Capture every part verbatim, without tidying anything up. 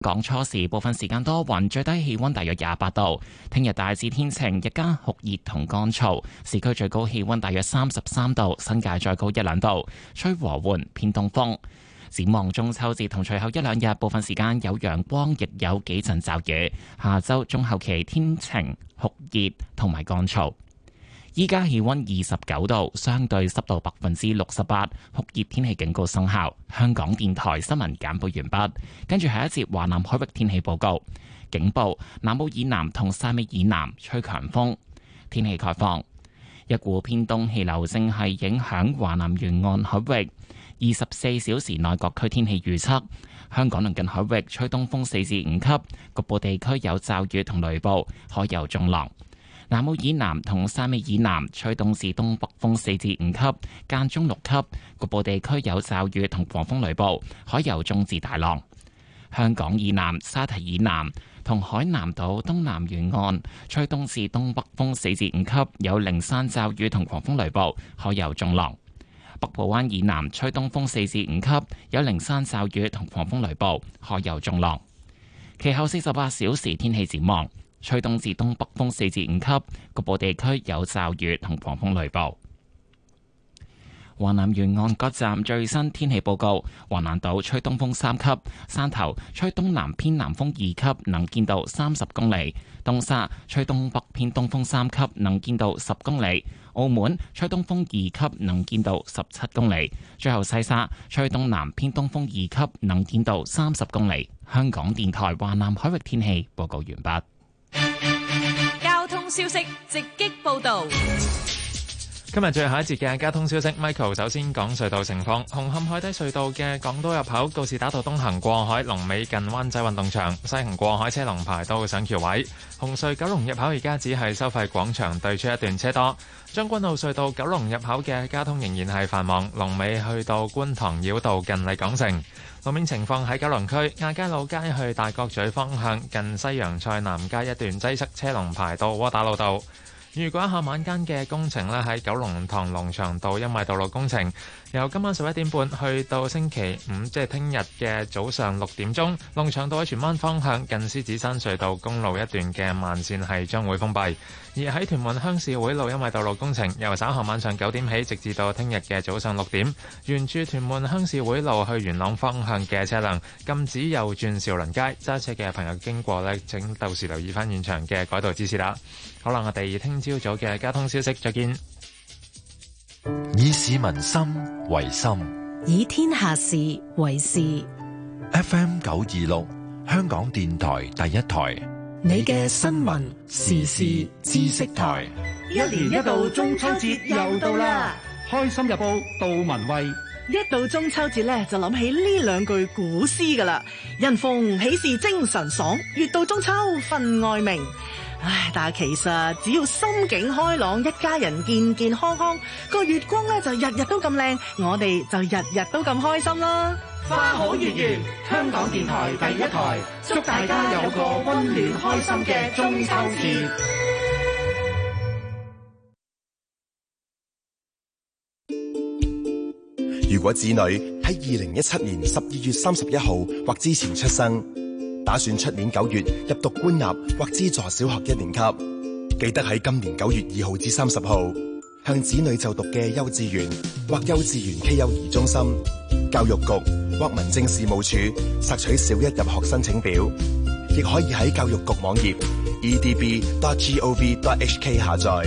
港初時部分時間多雲，最低氣溫大約廿八度。聽日大致天晴，日間酷熱同乾燥，市區最高氣溫大約三十三度，新界再高一兩度，吹和緩偏東風。展望中秋節同隨後一兩日，部分時間有陽光，亦有幾陣驟雨。下周中後期天晴酷熱同埋乾燥。依家氣溫二十九度，相對濕度百分之六十八，酷熱天氣警告生效。香港電台新聞簡報完畢，跟住下一節華南海域天氣報告。警報：南澳以南同汕尾以南吹強風。天氣概況：一股偏東氣流正係影響華南沿岸海域。二十四小時內各區天氣預測：香港鄰近海域吹東風四至五級，局部地區有驟雨同雷暴，海有中浪。南澳以南同汕尾以南吹東至東北風四至五級，間中六級，局部地區有驟雨同狂風雷暴，海有中至大浪。香港以南、沙堤以南同海南島東南沿岸吹東至東北風四至五級，有零散驟雨同狂風雷暴，海有中浪。北部灣以南吹東風四至五級，有零散驟雨同狂風雷暴，海有中浪。其後四十八小時天氣展望。吹東至東北風四至五級，局部地區有驟雨同狂風雷暴。華南沿岸各站最新天氣報告：華南島吹東風三級，汕頭吹東南偏南風二級，能見度三十公里；東沙吹東北偏東風三級，能見度十公里；澳門吹東風二級，能見度十七公里；最後西沙吹東南偏東風二級，能見度三十公里。香港電台華南海域天氣報告完畢。 交通消息直擊報道。 今日最後一節嘅交通消息 ，Michael 首先講隧道情況。紅磡海底隧道嘅港島入口告士打道東行過海，龍尾近灣仔運動場；西行過海車龍排到上橋位。紅隧九龍入口而家只係收費廣場對出一段車多。將軍澳隧道九龍入口嘅交通仍然係繁忙，龍尾去到觀塘繞道近麗港城。路面情況喺九龍區亞皆老街去大角咀方向，近西洋菜南街一段擠塞，車龍排到窩打老道。預果下晚間嘅工程呢，喺九龍塘龍翔道，因為道路工程，由今晚十一點半去到星期五，即係聽日嘅早上六點鐘，龍翔道喺荃灣方向近獅子山隧道公路一段嘅慢線係將會封閉。而喺屯門鄉事會路，因為道路工程，由稍後晚上九點起，直至到聽日嘅早上六點，沿住屯門鄉事會路去元朗方向嘅車輛禁止右轉兆麟街，揸車嘅朋友經過呢，請到時留意翻現場嘅改道指示啦。好啦，我哋聽朝早嘅交通消息，再見。 以市民心為心， 以天下事為事。 F M 九二六，香港電台第一台， 你嘅新聞時事知識台。 一年一度中秋節又到啦，開心日報杜文慧。 一到中秋節咧，就諗起呢兩句古詩噶啦：人逢喜事精神爽，月到中秋分外明。唉，但係其實只要心境開朗，一家人健健康康，個月光咧就日日都咁靚，我哋就日日都咁開心啦。 花好月圓，香港電台第一台，祝大家有個溫暖開心嘅中秋節。 如果子女喺二零一七年十二月三十一號或之前出生，打算出年九月入讀官立或資助小學一年級，記得喺今年九月二號至三十號向子女就讀嘅幼稚園或幼稚園暨幼兒中心、教育局或民政事務處索取小一入學申請表，亦可以喺教育局網頁 e d b dot gov dot h k 下載。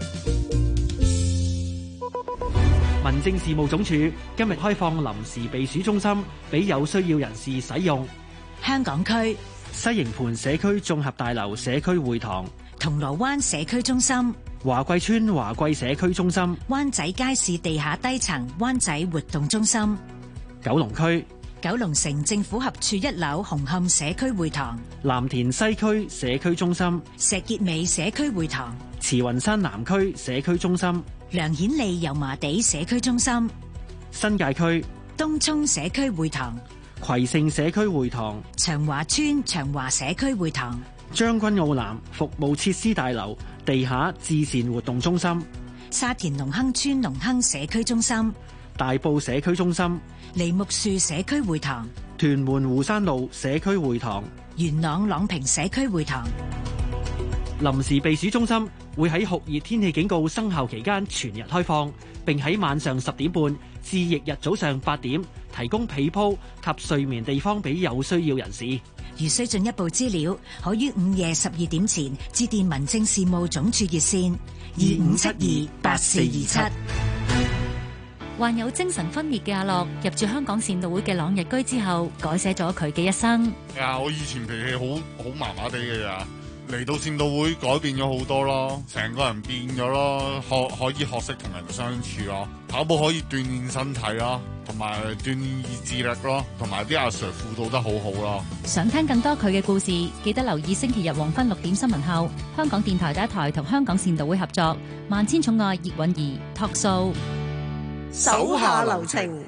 民政事務總署今日開放臨時避暑中心俾有需要人士使用。 香港區西營盤社區綜合大樓社區會堂、 銅鑼灣社區中心、 華貴村華貴社區中心、 灣仔街市地下低層灣仔活動中心、 九龍區九龍城政府合署一樓紅磡社區會堂、 藍田西區社區中心、 石硤尾社區會堂、 慈雲山南區社區中心、 梁顯利油麻地社區中心、 新界區東涌社區會堂、 葵盛社區會堂、 長華村長華社區會堂、 將軍澳南服務設施大樓地下至善活動中心、 沙田隆亨村隆亨社區中心、 大埔社區中心、 梨木樹社區會堂、 屯門湖山路社區會堂、 元朗朗屏社區會堂。 臨時避暑中心會喺酷熱天氣警告生效期間全日開放，並喺晚上十點半至翌日早上八點提供被鋪及睡眠地方俾有需要人士。 如需進一步資料，可於午夜十二點前致電民政事務總署熱線二五七二八四二七。 患有精神分裂嘅阿樂入住香港善導會嘅朗日居之後，改寫咗佢嘅一生。 啊，我以前脾氣好好麻麻地嘅咋，嚟到善導會改變咗好多咯，成個人變咗咯，學可以學識同人相處咯，跑步可以鍛煉身體咯，同埋鍛煉意志力咯，同埋啲阿 Sir 輔導得好好咯。 想聽更多佢嘅故事，記得留意星期日黃昏六點新聞後，香港電台第一台同香港善導會合作《萬千寵愛葉韻儀》Talk Show。 手下留情。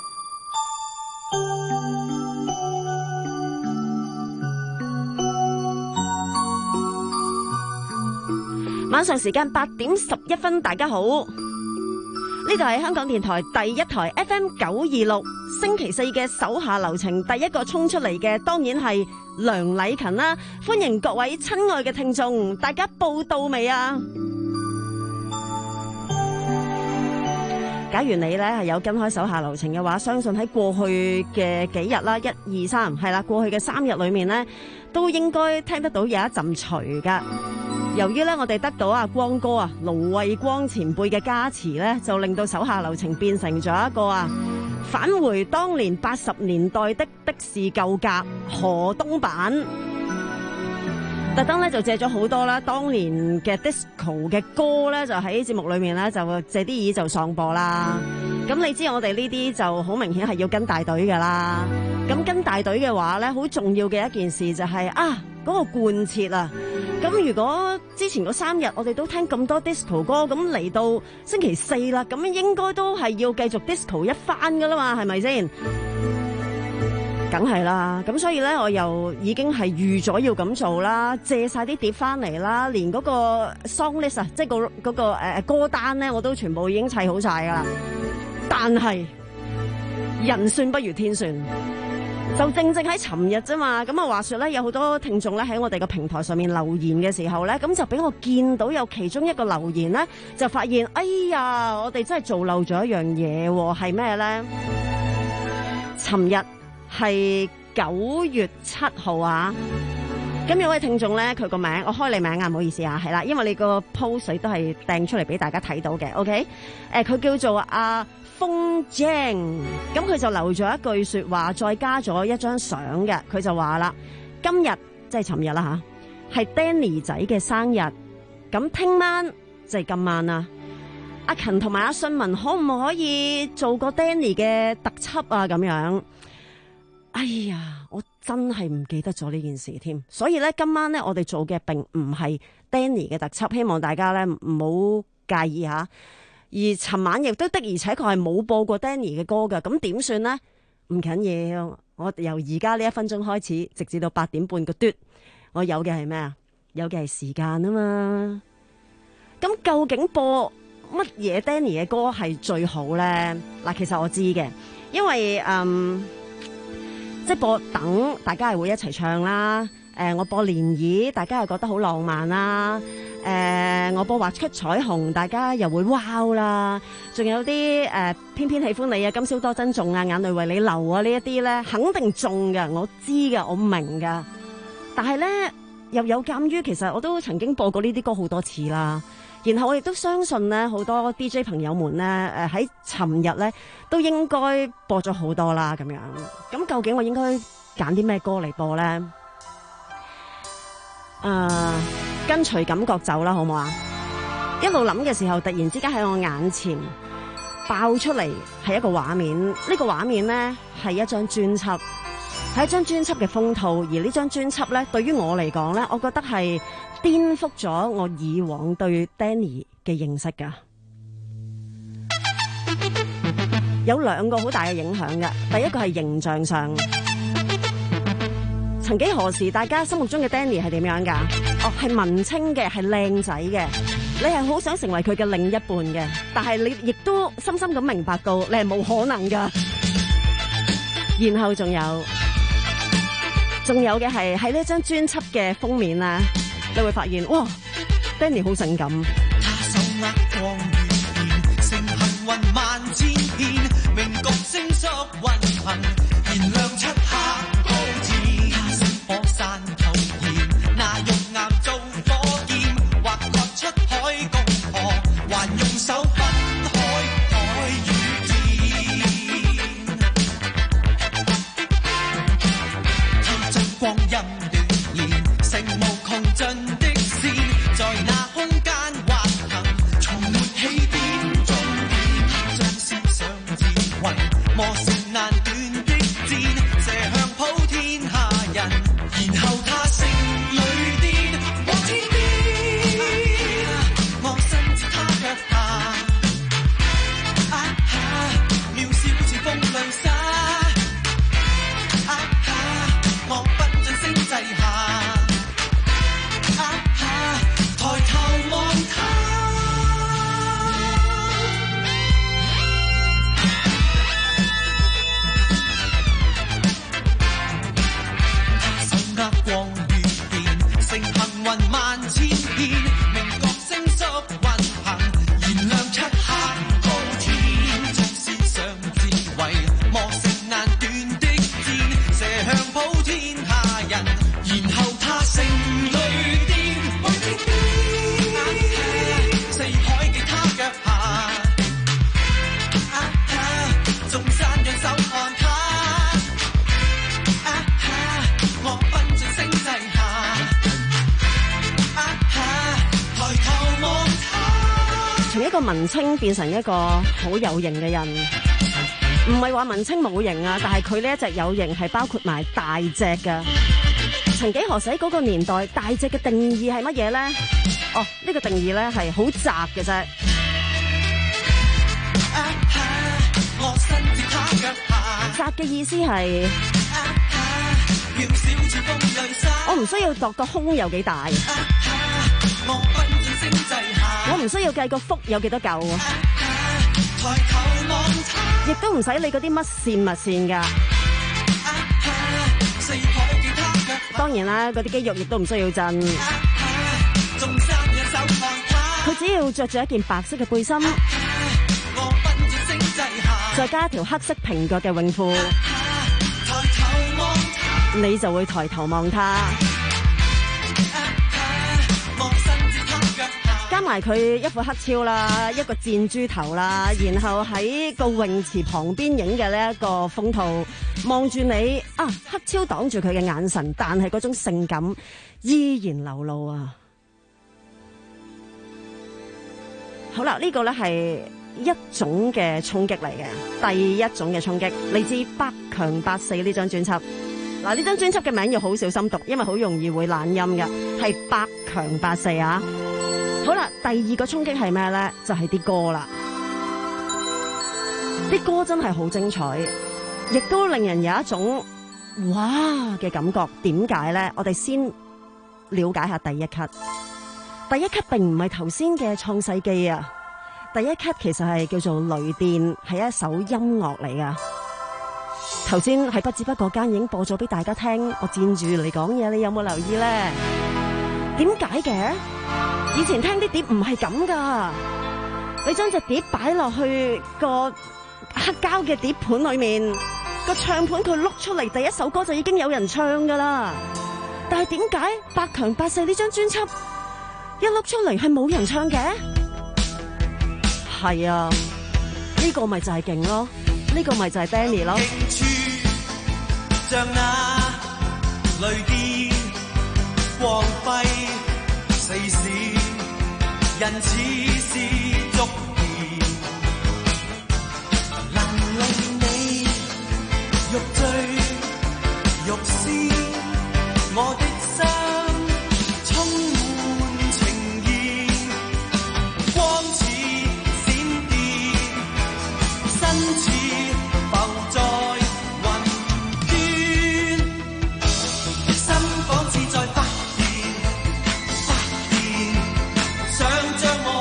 晚上時間八點十一分，大家好，呢度係香港電台第一台 F M 九二六，星期四嘅手下留情，第一個衝出嚟嘅當然係梁禮勤啦。歡迎各位親愛嘅聽眾，大家報到未啊？假如你咧係有跟開手下留情嘅話，相信喺過去嘅幾日啦，一二三係啦，過去嘅三日裏面呢，都應該聽得到有一陣除噶。由於咧我哋得到阿光哥啊盧衛光前輩嘅加持咧，就令到手下留情變成咗一個啊返回當年八十年代的的士舊格河東版。特登咧就借咗好多啦，當年嘅 disco 嘅歌咧，就喺節目裏面咧就借啲耳就喪播啦。咁你知我哋呢啲就好明顯係要跟大隊噶啦。咁跟大隊嘅話咧，好重要嘅一件事就係、是、啊嗰、那個貫徹啊。咁如果之前嗰三日我哋都聽咁多 disco 歌，咁嚟到星期四啦，咁應該都係要繼續 disco 一番噶啦嘛，係咪先？梗係啦，咁所以咧，我又已經係預咗要咁做啦，借晒啲碟翻嚟啦，連嗰個 song list 啊，即係、嗰個嗰、嗰個誒、呃、歌單咧，我都全部已經砌好晒噶啦。但係人算不如天算，就正正喺尋日啫嘛。咁啊，話說咧，有好多聽眾咧喺我哋個平台上面留言嘅時候咧，咁就俾我見到有其中一個留言咧，就發現，哎呀，我哋真係做漏咗一樣嘢喎，係咩咧？尋日係九月七號啊！咁有位聽眾咧，佢個名我開你名啊，唔好意思啊，係啦，因為你個 post 都係掟出嚟俾大家睇到嘅 ，OK？ 誒，佢叫做阿風 Jane， 咁佢就留咗一句說話，再加咗一張相嘅，佢就話啦：今日即係尋日啦吓，係 Danny 仔嘅生日，咁聽晚即係今晚啊！阿勤同埋阿信文可唔可以做個 Danny 嘅特輯啊？咁樣。哎呀，我真係唔記得咗呢件事添，所以咧今晚咧我哋做嘅並唔係 Danny 嘅特輯，希望大家咧唔好介意吓。而尋晚亦都的而且確係冇播過 Danny 嘅歌噶，咁點算呢？唔緊要，我由而家呢一分鐘開始，直至到八點半個嘟，我有嘅係咩啊？有嘅係時間啊嘛。咁究竟播乜嘢 Danny 嘅歌係最好咧？嗱，其實我知嘅，因為嗯。即係播等，大家係會一齊唱啦。誒、呃，我播漣漪，大家係覺得好浪漫啦。誒、呃，我播畫出彩虹，大家又會 wow 啦。仲有啲誒、呃，偏偏喜歡你啊，今宵多珍重啊，眼淚為你流啊，呢一啲咧肯定中㗎，我知㗎，我明㗎。但係咧又有鑑於，其實我都曾經播過呢啲歌好多次啦。然後我亦都相信咧，好多 D J 朋友們咧，誒喺尋日咧都應該播咗好多啦，咁樣。咁究竟我應該揀啲咩歌嚟播咧？誒、呃，跟隨感覺走啦，好唔好啊？一路諗嘅時候，突然之間喺我眼前爆出嚟係一個畫面，呢、這個畫面咧係一張專輯，係一張專輯嘅封套，而呢張專輯咧對於我嚟講咧，我覺得係顛覆咗我以往對 Danny 嘅認識噶，有兩個好大嘅影響嘅。第一個係形象上，曾幾何時大家心目中嘅 Danny 係點樣噶？哦，係文青嘅，係靚仔嘅。 你係好想成為佢嘅另一半嘅，但係你亦都深深咁明白到你係冇可能噶。然後仲有，仲有嘅係喺呢張專輯嘅封面啊，你會發現哇 ，Danny 好性感。 他手握光與電，成行雲萬千遍，明局星宿運行，燃亮漆黑高天。他星火山透現，那用岩做火焰，劃割出海共河，還用手分海海與天。透進光陰斷連，成無窮盡的線，在那空間橫行，從沒起點終點，將思想智慧磨成難斷的箭，射向普天下人，然後他勝裏電往天邊，我身至他腳下，啊哈，渺小似風淚沙，啊哈，我奔進星際下，啊哈，抬頭望他。他手握光與電，成行雲萬千遍，明覺星宿運行，燃亮漆黑高天，將思想智慧磨成難斷的箭，射向普天下人，然後他勝雷電為天邊，四海記他腳下，啊哈，眾山仰手看他，啊哈，我奔進星際下，啊哈，抬頭望他。 從一個文青變成一個好有型嘅人，唔係話文青冇型啊，但係佢呢一隻有型係包括埋大隻噶。曾幾何時嗰個年代，大隻嘅定義係乜嘢咧？哦，呢、這個定義咧係好窄嘅啫。 啊哈，我身至他腳下， 窄嘅意思係， 啊哈，渺小似風淚沙， 我唔需要度個胸有幾大， 啊哈，我奔進星際下， 我唔需要計個腹有幾多嚿， 啊哈，抬頭望他， 亦都唔使理嗰啲乜線乜線噶。 啊哈，四海記他腳下， 當然啦，嗰啲肌肉亦都唔需要震。 啊哈，眾山仰手看他， 佢只要着住一件白色嘅背心， 啊哈，我奔進星際下， 再加條黑色平角嘅泳褲， 啊哈，抬頭望他， 你就會抬頭望他。 啊哈，我身至他腳下， 加埋佢一副黑超啦，一個箭豬頭啦，然後喺個泳池旁邊影嘅呢一個風圖，望住你啊，黑超擋住佢嘅眼神，但係嗰種性感依然流露啊！好啦，呢個呢係一種嘅衝擊嚟嘅，第一種嘅衝擊嚟自百強百四呢張專輯。嗱，呢張專輯嘅名要好小心讀，因為好容易會懶音嘅，係百強百四啊！好啦，第二個衝擊係咩咧？就係、是、啲歌啦，啲歌真係好精彩，亦都令人有一種哇嘅感覺。點解咧？我哋先了解下第一級。第一級並唔係頭先嘅創世紀啊，第一級其實係叫做雷電，係一首音樂嚟噶。頭先喺不知不覺間已經播咗俾大家聽，我佔住嚟講嘢，你有冇留意咧？點解嘅？以前聽啲碟唔係咁噶，你將隻碟擺落去個黑膠嘅碟盤裏面，個唱盤佢碌出嚟，第一首歌就已經有人唱噶啦。但係點解百強百四呢張專輯一碌出嚟係冇人唱嘅？係啊，呢個咪就係勁咯，呢個咪就係 Danny 咯。 像那雷電光輝四閃，人似是觸電，能令你欲醉欲仙，我的心充滿情意，光似閃電，身似浮在仿似在發電，發電，想將我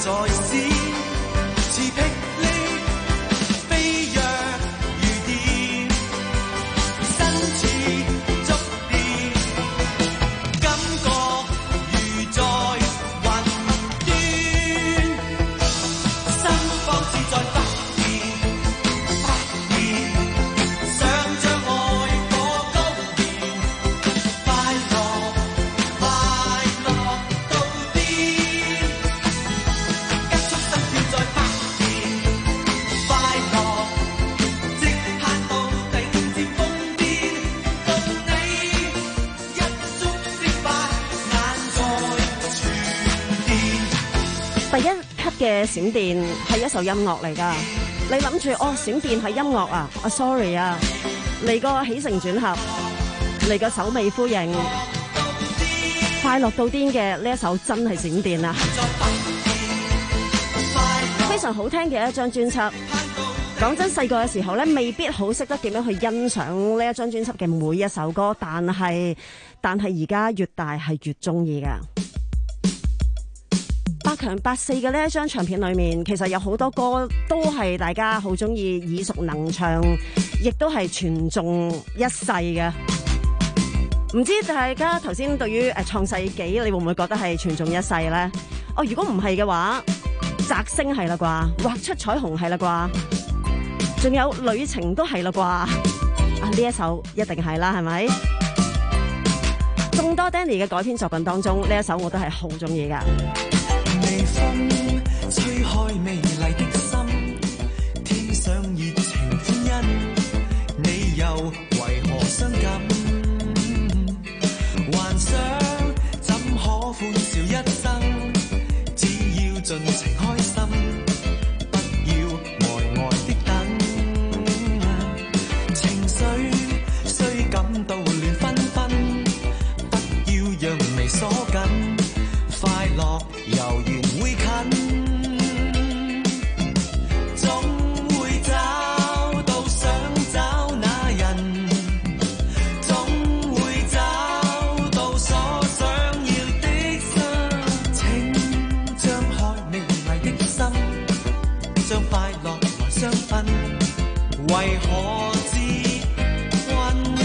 在閃，似霹靂飛躍如電，身似觸電，感覺如在雲端，心慌似在發現，發現想將愛火高燃，快樂快樂到癲，急速心跳在發現，快樂即刻到頂尖瘋癲，共你一觸即發，眼在傳電。 第一級嘅閃電係一首音樂嚟㗎，你諗住哦閃電係音樂啊？啊 sorry 啊，嚟個起承轉合，嚟個首尾呼應，快樂到癲嘅呢一首真係閃電啊！非常好聽嘅一張專輯。講真，細個嘅時候咧，未必好識得點樣去欣賞呢一張專輯嘅每一首歌，但係但係而家越大係越中意㗎。八強八四嘅呢一張唱片裏面，其實有好多歌都係大家好中意、耳熟能詳，亦都係傳頌一世嘅。唔知大家頭先對於誒創世紀，你會唔會覺得係傳頌一世呢？哦，如果唔係嘅話，摘星係啦啩，畫出彩虹係啦啩，仲有旅程都係啦啩。啊，呢一首一定係啦，係咪？眾多 Danny 嘅改編作品當中，呢一首我都係好中意噶。 微風吹開美麗的心，天上熱情歡欣，你又為何傷感？幻想怎可歡笑一生？只要盡情開心，不要呆呆的等。情緒雖感到亂紛紛，不要讓眉鎖緊，快樂悠然會近，總會找到想找那人，總會找到所想要的心。請張開美麗的心，將快樂來相分，為何自困？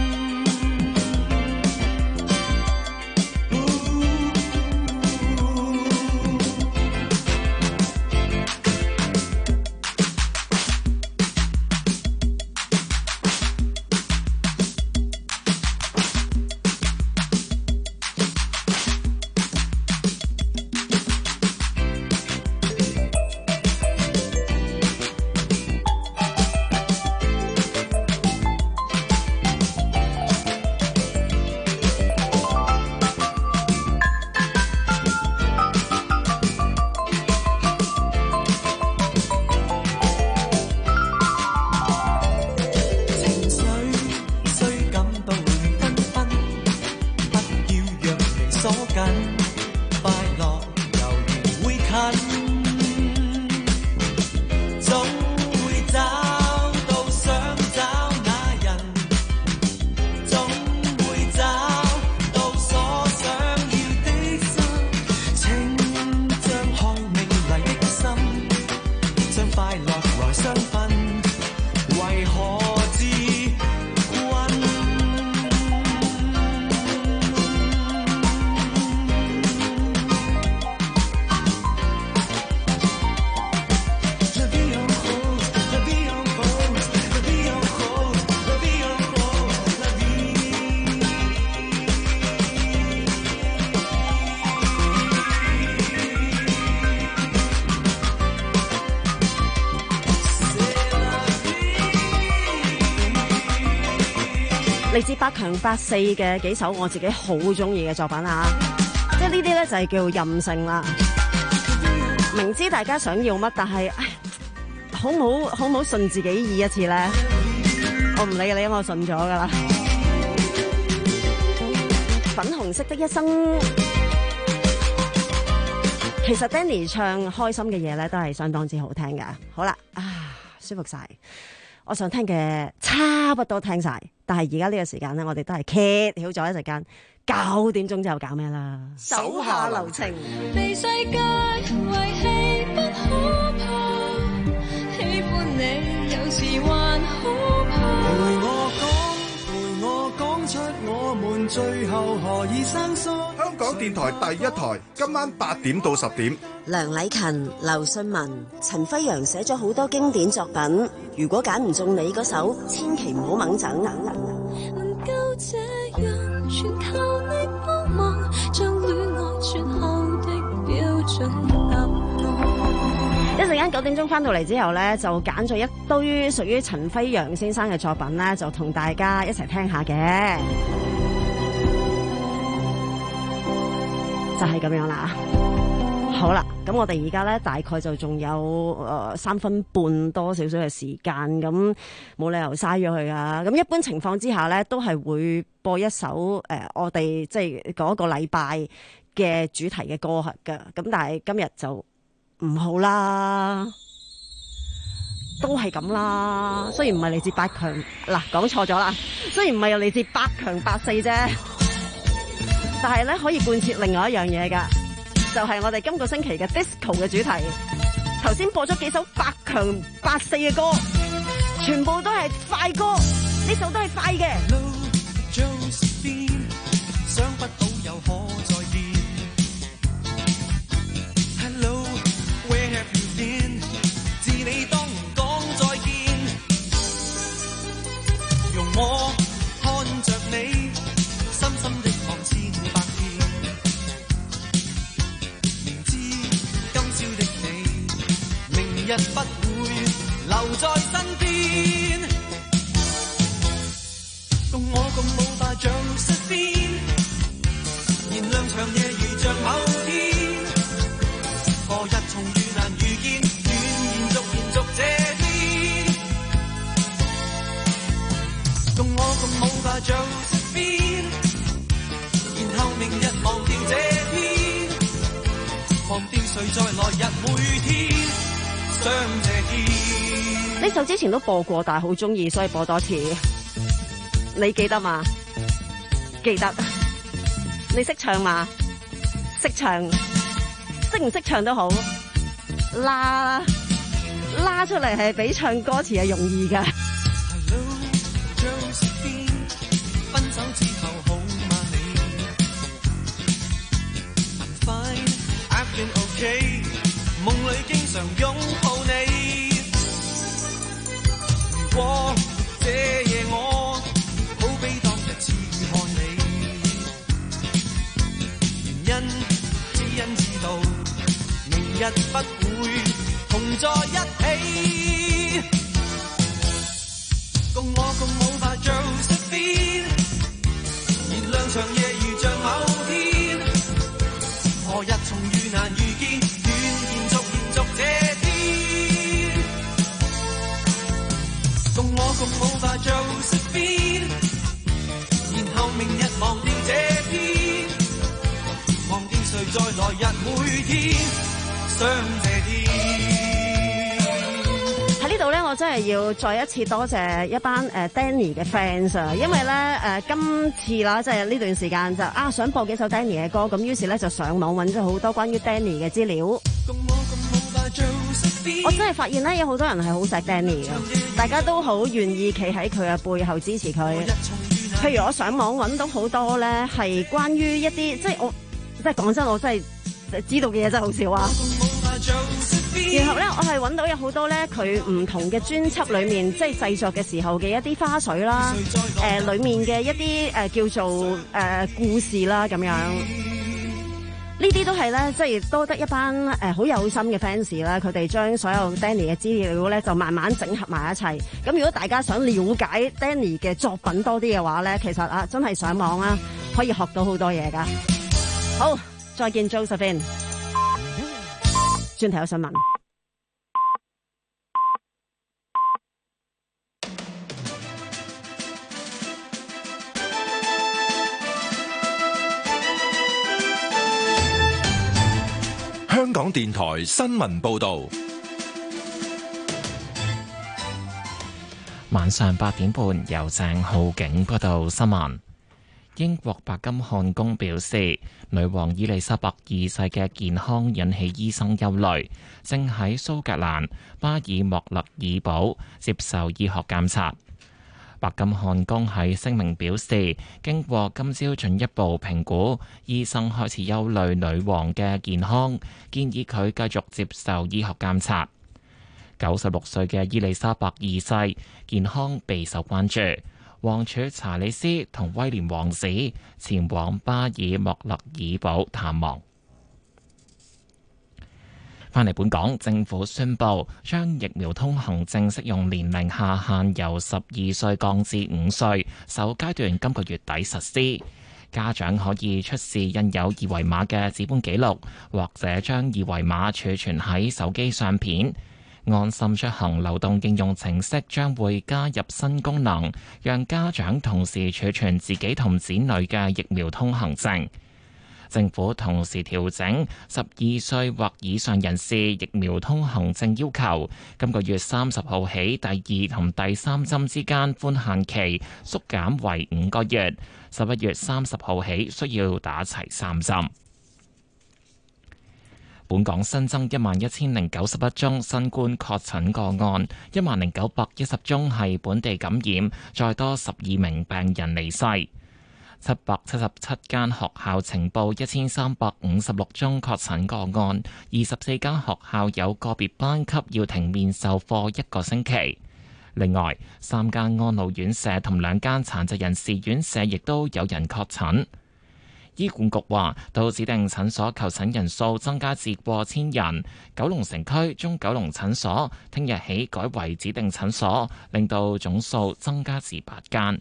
嚟自八強八四嘅幾首我自己好中意嘅作品啊，即係呢啲咧就係叫任性啦。明知大家想要乜，但係唉，好唔好好唔好順自己意一次咧？我唔理你，我順咗噶啦。粉紅色的一生，其實 Danny 唱開心嘅嘢咧，都係相當之好聽噶。好啦，啊，舒服晒。我想聽嘅差不多聽晒，但係而家呢個時間咧，我哋都係揭曉咗一陣間，九點鐘之後搞咩啦？ 手下留情， 被世界遺棄。 詞還好怕。 陪我講，陪我講出我們最後何以生疏。 香港電台第一台，今晚八點到十點。 梁禮勤、劉信文、陳輝陽寫咗好多經典作品，如果揀唔中你嗰首，千祈唔好猛整。 能夠這樣全靠你幫忙，將戀愛最後的標準答案。 一陣間九點鐘翻到嚟之後呢，就揀咗一堆屬於陳輝陽先生嘅作品呢，就同大家一齊聽下嘅，就係咁樣啦。好啦，咁我哋而家咧大概就仲有誒、呃、三分半多少少嘅時間，咁冇理由嘥咗佢噶。咁一般情況之下咧，都係會播一首誒、呃、我哋即係嗰個禮拜嘅主題嘅歌噶。咁但係今日就唔好啦，都係咁啦。雖然唔係嚟自八強，嗱講錯咗啦，雖然唔係嚟自八強八四啫，但係咧可以貫徹另外一樣嘢噶。就係我哋今個星期嘅 disco 嘅主題，頭先播咗幾首八強八四嘅歌，全部都係快歌，呢首都係快嘅。想不到又可再見 Hello, where have you been? 自你當年講再見，容我看着你，深深的望千百遍。日不會留在身邊，共我共舞吧像失邊，燃亮長夜如像某天，何日重遇難遇見，願延續延續這天，共我共舞吧像失邊，然後明日忘掉這天，忘掉誰在來日每天。呢首之前都播過，但係好中意，所以播多次。你記得嘛？記得。你識唱嘛？識唱，識唔識唱都好，拉拉出嚟係比唱歌詞係容易㗎。Hello, Josephine, 分手之後好嗎你 I'm fine, I've been okay。夢裏經常擁抱你，如果這夜我好比當日痴看你，原因只因知道明日不會同在一起，共我共舞吧 Josephine， 燃亮長夜如像某天，何日重遇難遇見。共我共舞吧 Josephine， 然後明日忘掉這天，忘掉誰在來日每天想這天。喺呢度咧，我真係要再一次多謝一班誒、呃、Danny 嘅 fans 啊，因為咧誒、呃、今次啦，即係呢段時間就啊想播幾首 Danny 嘅歌，咁於是咧就上網揾咗好多關於 Danny 嘅資料。我真係發現咧，有好多人係好錫 Danny 嘅，大家都好願意企喺佢嘅背後支持佢。譬如我上網揾到好多咧，係關於一啲即係我即係講真，我真係知道嘅嘢真係好少啊。然後咧，我係揾到有好多咧，佢唔同嘅專輯裏面，即係製作嘅時候嘅一啲花絮啦，誒、呃，裏面嘅一啲誒、呃、叫做誒、呃、故事啦，咁樣。呢啲都係咧，即係多得一班誒好有心嘅 fans 啦，佢哋將所有 Danny 嘅資料咧就慢慢整合埋一齊。咁如果大家想了解 Danny 嘅作品多啲嘅話咧，其實啊真係上網啊，可以學到好多嘢噶。好，再見 Josephine。轉頭有新聞。 香港電台新聞報道， 晚上八點半由鄭浩景報道新聞。 英國白金漢宮表示，女王伊麗莎白二世嘅健康引起醫生憂慮，正喺蘇格蘭巴爾莫勒爾堡接受醫學監察。白金漢宮喺聲明表示，經過今朝進一步評估，醫生開始憂慮女王嘅健康，建議佢繼續接受醫學監察。九十六歲嘅伊麗莎白二世健康備受關注。王儲查理斯同威廉王子前往巴爾莫勒爾堡探望。返嚟本港，政府宣布將疫苗通行證適用年齡下限由十二歲降至五歲，首階段今個月底實施。家長可以出示印有二維碼嘅紙本記錄，或者將二維碼儲存喺手機相片。安心出行流動應用程式將會加入新功能，讓家長同時儲存自己同子女嘅疫苗通行證。政府同時調整十二歲或以上人士疫苗通行證要求，今個月三十號起，第二同第三針之間寬限期縮減為五個月，十一月三十號起需要打齊三針。本港新增一萬一千零九十一宗新冠確診個案，一萬零九百一十宗係本地感染，再多十二名病人離世。七百七十七間學校呈報一千三百五十六宗確診個案，二十四間學校有個別班級要停面授課一個星期。另外，三間安老院舍同兩間殘疾人士院舍亦都有人確診。醫管局話，到指定診所求診人數增加至過千人。九龍城區中九龍診所聽日起改為指定診所，令到總數增加至八間。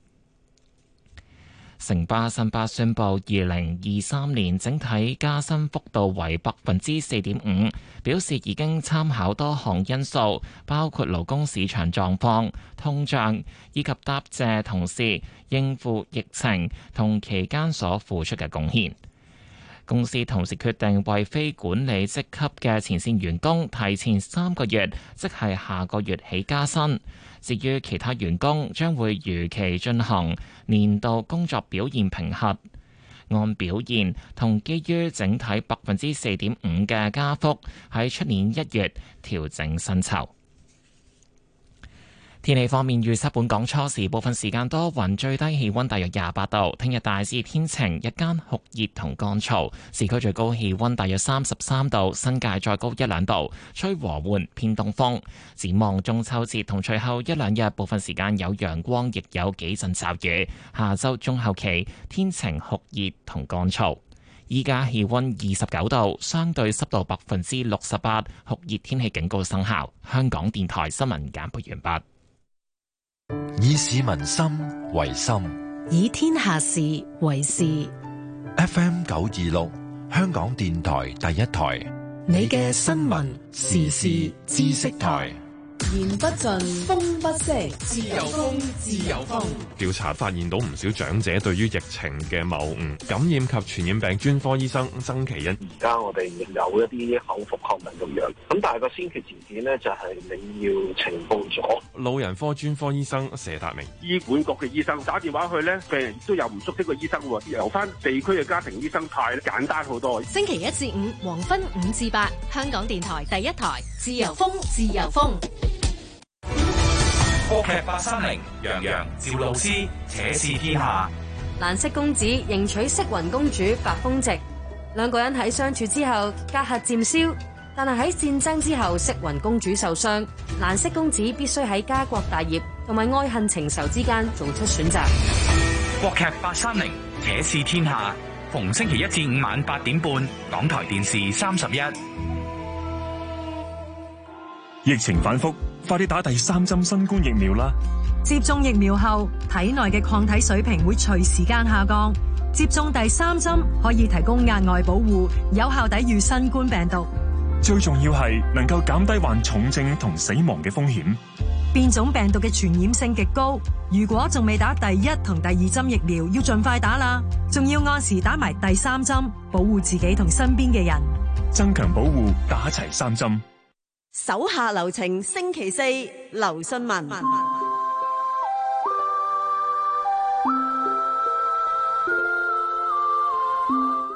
城巴新巴宣布，二零二三年整體加薪幅度為百分之四點五，表示已經參考多項因素，包括勞工市場狀況、通脹以及答謝同事應付疫情同期間所付出嘅貢獻。公司同時決定為非管理職級嘅前線員工提前三個月，即係下個月起加薪。至於其他員工，將會如期進行年度工作表現評核，按表現同基於整體百分之四點五嘅加幅，喺出年一月調整薪酬。天氣方面，預測本港初時部分時間多雲，最低氣溫大約廿八度。聽日大致天晴，日間酷熱同乾燥，市區最高氣溫大約三十三度，新界再高一兩度，吹和緩偏東風。展望中秋節同隨後一兩日，部分時間有陽光，亦有幾陣驟雨。下周中後期天晴酷熱同乾燥。依家氣溫二十九度，相對濕度百分之六十八，酷熱天氣警告生效。香港電台新聞簡報完畢。 以市民心為心， 以天下事為事。 F M 九二六，香港電台第一台， 你嘅新聞時事知識台。 言不盡，風不息，自由風，自由風。 調查發現到唔少長者對於疫情嘅謬誤。感染及傳染病專科醫生曾其恩， 而家我哋有一啲口服抗病毒藥，咁但係個先決條件呢，就係你要呈報咗。 老人科專科醫生謝達明， 醫管局嘅醫生打電話去呢，病人都有唔熟悉個醫生喎，由翻地區嘅家庭醫生派咧，簡單好多。 星期一至五黃昏五至八，香港電台第一台，自由風，自由風。 國劇八三零，楊洋、趙露思，且試天下。 蘭色公子迎娶色雲公主白風夕，兩個人喺相處之後隔閡漸消，但係喺戰爭之後，色雲公主受傷，蘭色公子必須喺家國大業同埋愛恨情仇之間做出選擇。 國劇八三零，且試天下，逢星期一至五晚八點半，港台電視三十一。 疫情反覆，快啲打第三針新冠疫苗啦！ 接種疫苗後，體內嘅抗體水平會隨時間下降。接種第三針可以提供額外保護，有效抵禦新冠病毒。 最重要係能夠減低患重症同死亡嘅風險。 變種病毒嘅傳染性極高，如果仲未打第一同第二針疫苗，要盡快打啦！仲要按時打埋第三針，保護自己同身邊嘅人。 增強保護，打齊三針。 手下留情，星期四劉信文。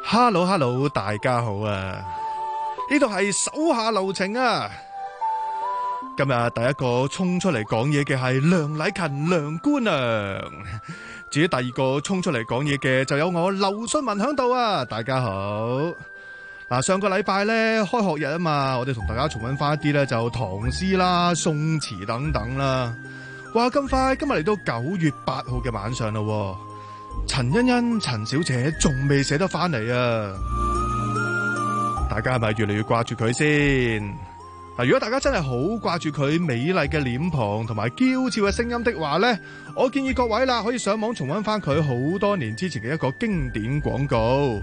Hello Hello， 大家好啊！呢度係手下留情啊！今日第一個衝出嚟講嘢嘅係梁禮勤梁姑娘，至於第二個衝出嚟講嘢嘅就有我劉信文響度啊！大家好。嗱，上個禮拜咧開學日啊嘛，我哋同大家重溫翻一啲咧就唐詩啦、宋詞等等啦。哇，咁快今日嚟到九月八號嘅晚上啦，陳欣欣陳小姐仲未寫得翻嚟啊！大家係咪越嚟越掛住佢先？嗱，如果大家真係好掛住佢美麗嘅臉龐同埋嬌俏嘅聲音的話呢，我建議各位啦，可以上網重溫翻佢好多年之前嘅一個經典廣告。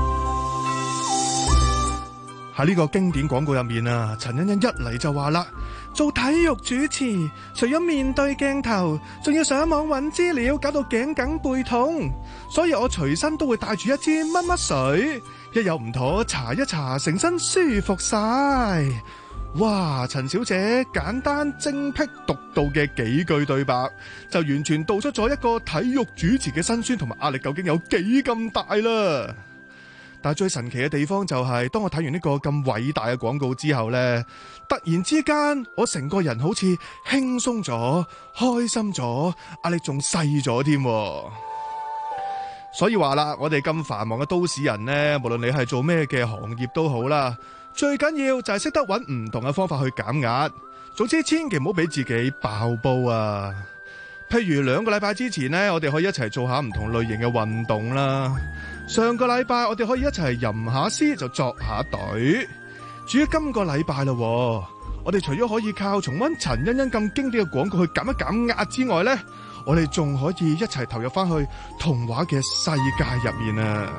喺呢個經典廣告入面啊，陳欣欣一嚟就話啦，做體育主持除咗面對鏡頭，仲要上網揾資料，搞到頸梗背痛，所以我隨身都會帶住一支乜乜水，一有唔妥搽一搽，成身舒服晒。哇！陳小姐簡單精闢獨到嘅幾句對白，就完全道出咗一個體育主持嘅辛酸同埋壓力究竟有幾咁大啦。但係最神奇嘅地方就係，當我睇完呢個咁偉大嘅廣告之後呢，突然之間我成個人好似輕鬆咗、開心咗，壓力仲細咗添。所以話啦，我哋咁繁忙嘅都市人呢，無論你係做咩嘅行業都好啦，最緊要就係識得揾唔同嘅方法去減壓。總之千祈唔好俾自己爆煲啊！譬如兩個禮拜之前呢，我哋可以一齊做下唔同類型嘅運動啦。上個禮拜我哋可以一齊吟下詩就作下隊。至於今個禮拜啦，我哋除咗可以靠重溫陳欣欣咁經典嘅廣告去減一減壓之外呢，我哋仲可以一齊投入翻去童話嘅世界入面啊！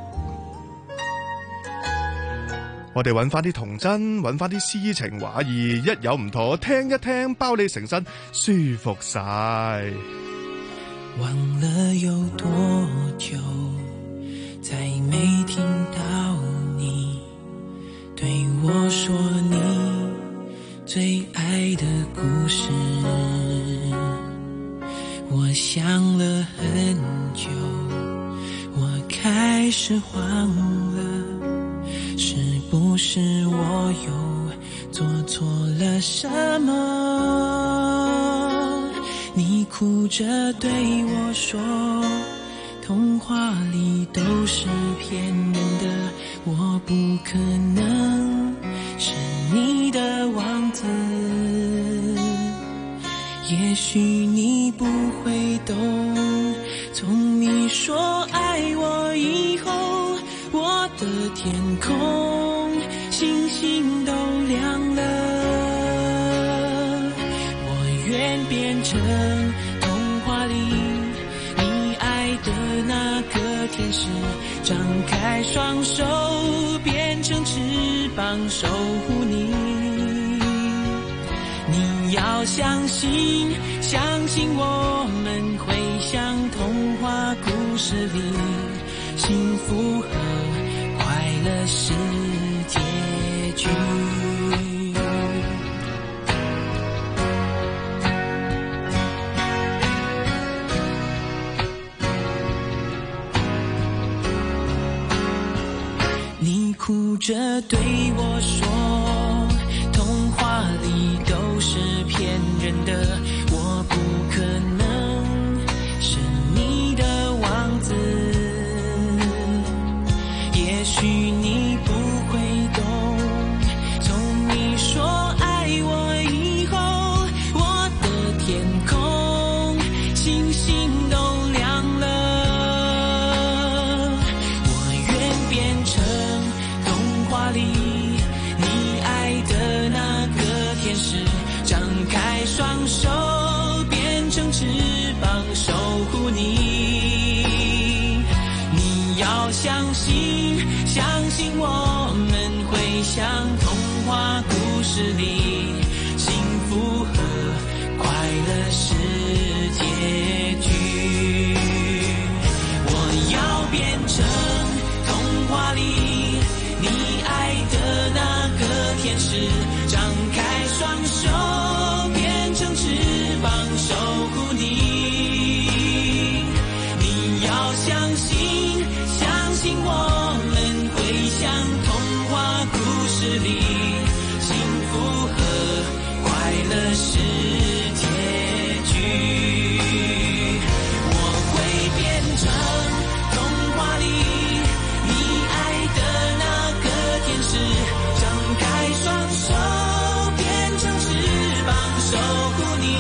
我哋揾翻啲童真，揾翻啲詩情畫意，一有唔妥聽一聽，包你成身舒服晒。 忘了有多久，再沒聽到你對我說你最愛的故事。我想了很久，我開始慌了，是不是我又做錯了什麼？你哭着對我說，童話裡都是騙人的，我不可能是你的王子。也許你不會懂，從你說愛我以後，我的天空星星都亮了。我願變成童話裡你愛的那個天使，張開雙手變成翅膀守護你。你要相信，相信我們會像童話故事裡，幸福和快樂是結局。你哭着對我說，童話裡都是騙人的，我不可能是你的王子。也許你不會懂，從你說愛我以後，我的天空星星都亮了。我願變成童話裡你愛的那個天使，張開雙手變成翅膀守護你。你要相信，相信我們會像童話故事裡，幸福和快樂是結局。我要變成童話裡你愛的那個天使，張開雙手變成翅膀守護你。你要相信，相信我們守護你。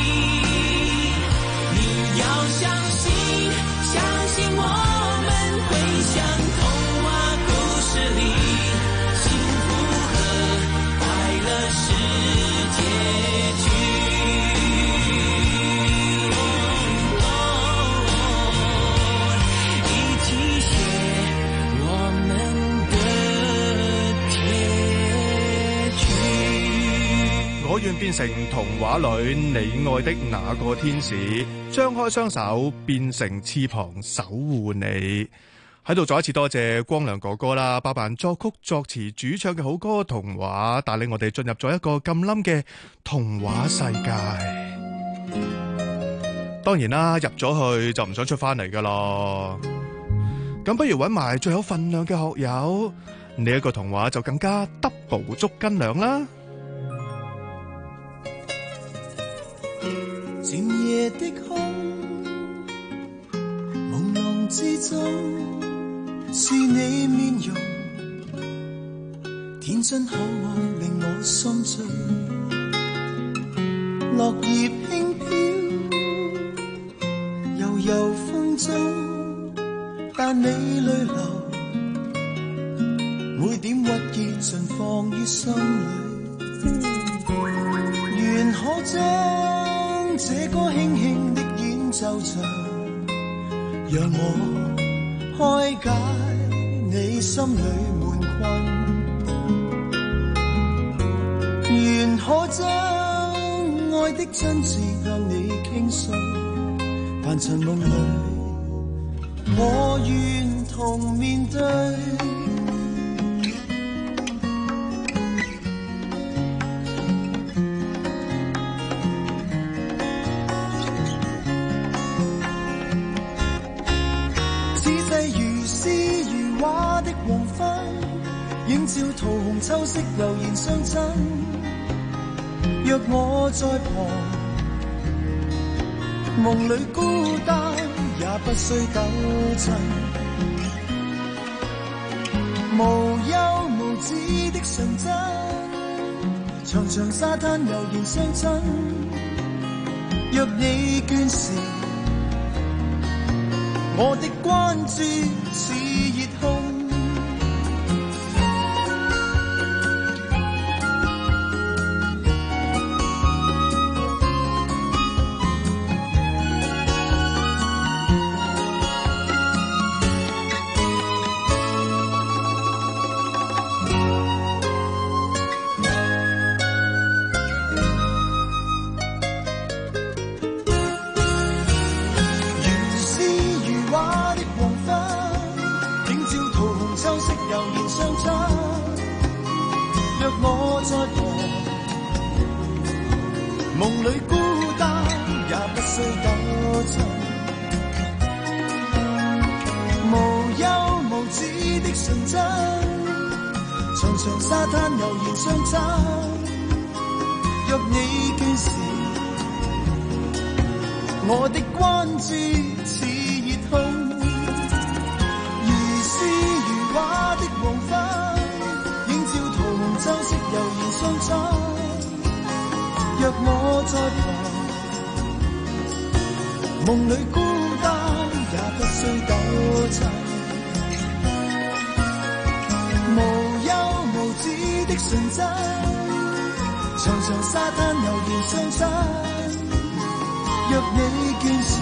你要相信，相信我們會像童話故事裡，幸福和快樂是結局。 我願變成童話裏你愛的那個天使，張開雙手變成翅膀守護你。喺度再一次多謝光良哥哥啦，包辦作曲作詞主唱嘅好歌《童話》，帶領我哋進入咗一個咁冧嘅童話世界。當然啦，入咗去就唔想出翻嚟噶啦。咁不如揾埋最有份量嘅學友，呢一個童話就更加 double 足斤兩啦。 漸夜的空，朦朧之中是你面容，天真可愛令我心醉。落葉輕飄，悠悠風中，但你淚流，每點鬱結盡放於心裏。願可將這歌輕輕的演奏着，讓我開解你心裏悶困。願可將愛的真摯向你傾訴，凡塵夢裏我願同面對。映照桃紅秋色悠然相親，若我在旁，夢裏孤單也不需糾纏。無憂無止的純真，長長沙灘悠然相親。若你倦時，我的關注似熱烘。我在旁，夢裏孤單也不需糾纏。無憂無止的純真，長長沙灘悠然相親。若你倦時，我的關注似熱烘，如詩如畫的黃昏。秋色悠然相親，若我在旁，夢裏孤單也不需糾纏。無憂無止的純真，長長沙灘悠然相親。若你倦時，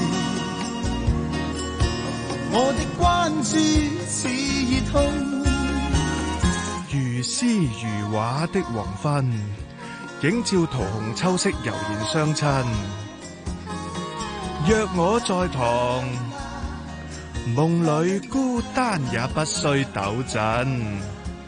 我的關注似熱烘。 如詩如畫的黃昏，映照桃紅秋色悠然相親。若我在旁，夢裏孤單也不需抖震。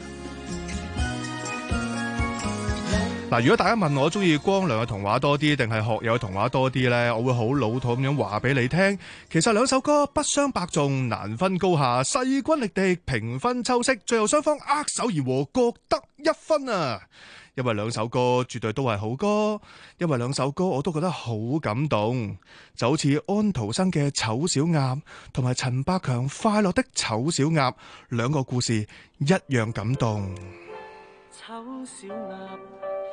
嗱，如果大家問我中意光良嘅童話多啲，定係學友嘅童話多啲呢？我會好老土咁樣話俾你聽。其實兩首歌不相伯仲，難分高下，勢均力敵，平分秋色，最後雙方握手而和，各得一分啊！因為兩首歌絕對都係好歌，因為兩首歌我都覺得好感動，就好似安徒生嘅《醜小鴨》同埋陳百強《快樂的醜小鴨》兩個故事一樣感動。 醜小鴨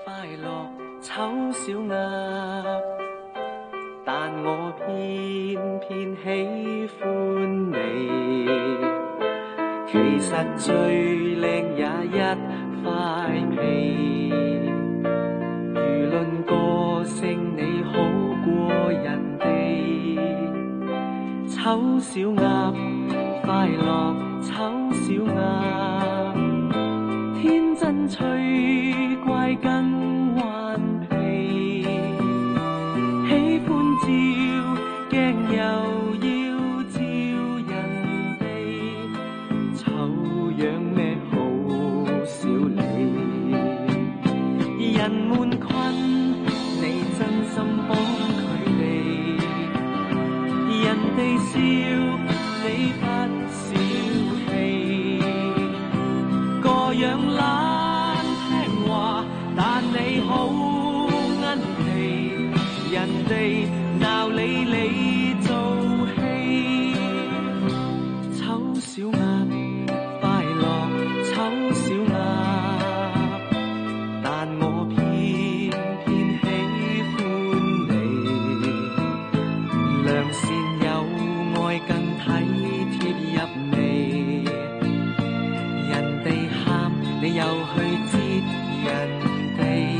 快樂醜小鴨，但我偏偏喜歡你。其實最靚也一塊皮，輿論個性你好過人哋。醜小鴨，快樂醜小鴨，天真趣怪更頑皮，喜歡照鏡又要照人哋，醜樣咩好笑你，人們困你真心幫佢哋，人哋笑你不小氣，個樣懶聽話，但你好奀皮，人哋鬧你你做戲。醜小鴨，快樂醜小鴨，但我偏偏喜歡你，良善有愛更體貼入微，人哋喊你又去接人哋。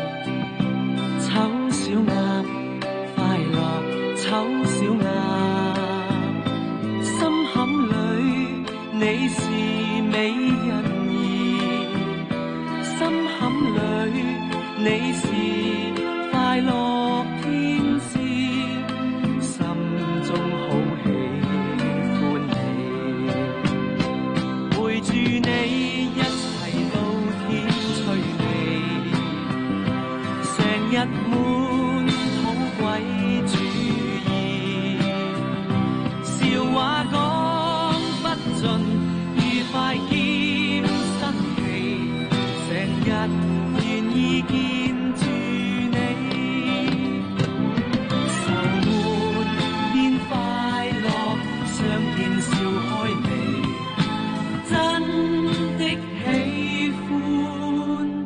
醜小鴨，快樂醜小鴨，心坎裏你是美人兒，心坎裏你是快樂天使，心中好喜歡你，陪住你一齊到天吹尾，成日滿肚鬼主意，笑話講不盡，愉快兼新奇，成日願意見住你，愁悶變快樂，相見笑開眉，真的喜歡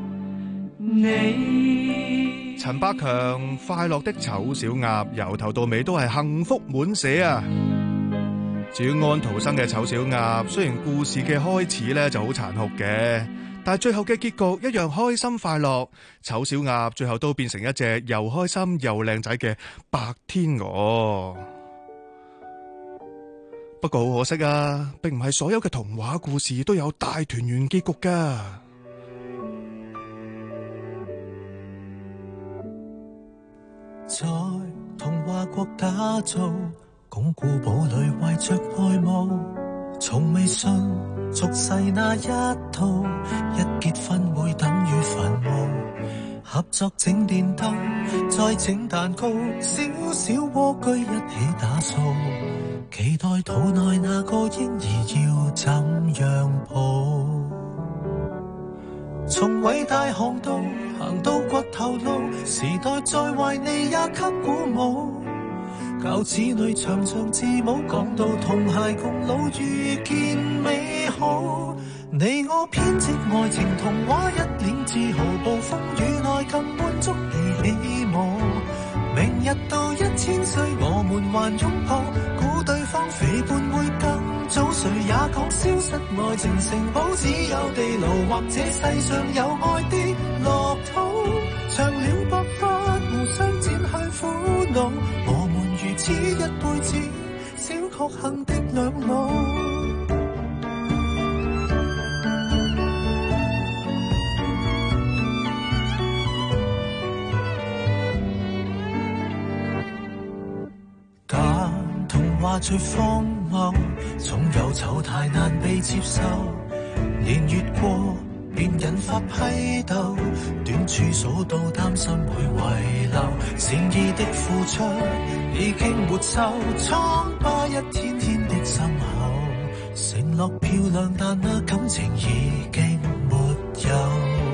你。 陳百強快樂的醜小鴨由頭到尾都係幸福滿瀉啊！至於安徒生嘅醜小鴨，雖然故事嘅開始咧就好殘酷嘅，但係最後嘅結局一樣開心快樂。醜小鴨最後都變成一隻又開心又靚仔嘅白天鵝。不過好可惜啊，並唔係所有嘅童話故事都有大團圓結局㗎。 在童話國打造鞏固堡壘，懷着愛慕，從未信俗世那一套，一結婚會等於墳墓，合作整電燈，再整蛋糕，小小蝸居一起打掃，期待肚內那個嬰兒要怎樣抱。從偉大航道行到骨頭路，時代再壞你也給鼓舞，教子女唱唱字母，講到同偕共老遇見美好。你我編織愛情童話，一臉自豪，暴風雨內更滿足地起舞。明日到一千歲，我們還擁抱，估對方肥胖會更早，誰也講消失愛情城堡，只有地牢或者世上有愛的樂土。長了白髮，互相剪去苦惱，我們如此一輩子，小確幸的兩老。話最荒謬，總有醜太難被接受，年月過便引發批鬥，短處數到擔心會遺留，善意的付出已經沒收，瘡疤一天天的深厚，承諾漂亮但那感情已經沒有，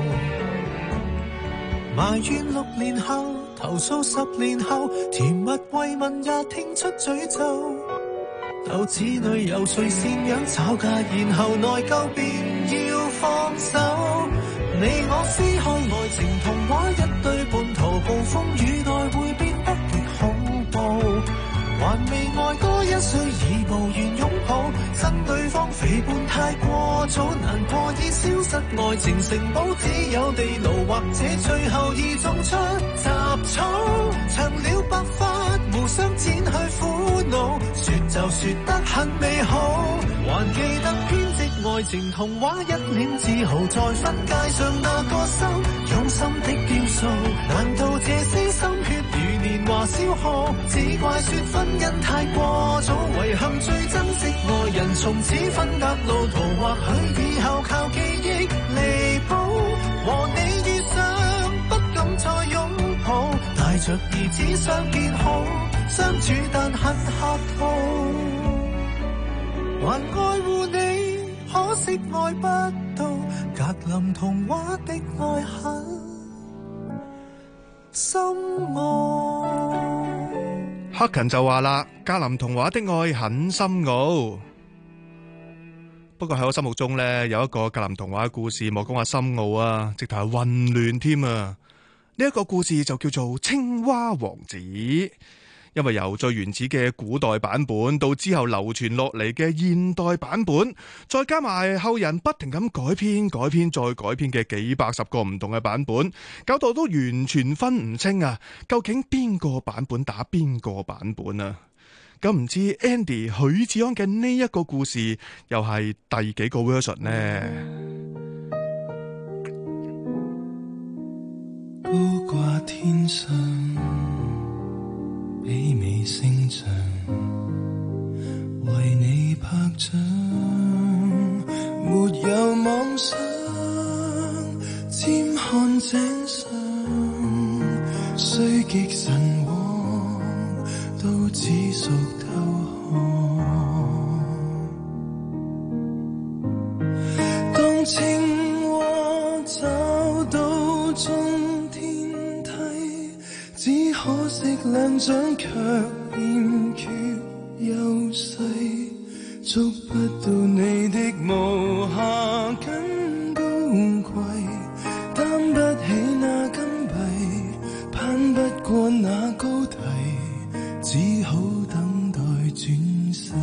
埋怨六年後投訴十年後，甜蜜慰問也聽出詛咒。鬥子女由誰贍養吵架，然後內疚便要放手。 你我撕開愛情童話，一對半途暴風雨內會變得越恐怖。還未愛多一歲已無緣擁抱，憎對方肥胖太過早，難過已消失愛情城堡，只有地牢或者最後已種出雜草，長了白髮互相剪去苦惱，說就說得很美好，還記得編織愛情童話一臉自豪，在分界上那個心用心的雕塑，難道這些心血如年華消耗，只怪說婚姻太過早，遺憾最珍惜愛人從此分隔路途，或許以後靠記憶彌補，和你遇上不敢再擁抱，帶着兒子相見好，相處但很客套，還愛護你，可惜愛不到，格林童話的愛很深奧。 黑勤就話啦，格林童話的愛很深奧。不過喺我心目中呢，有一個格林童話嘅故事，莫講話深奧啊，直頭係混亂添啊！呢一個故事就叫做青蛙王子。因為由最原始嘅古代版本到之後流傳落嚟嘅現代版本，再加埋後人不停咁改編、改編再改編嘅幾百十個唔同嘅版本，搞到都完全分唔清啊！究竟邊個版本打邊個版本啊？咁唔知 Andy 許志安嘅呢一個故事又係第幾個 version 呢？ 高掛天上娓娓聲唱，為你拍掌，沒有妄想，尖看井上，雖極神往，都只屬偷看。當青蛙找到終天梯，只可惜兩掌卻欠缺優勢，捉不到你的無暇跟高貴，擔不起那金幣，攀不過那高堤，只好等待轉世。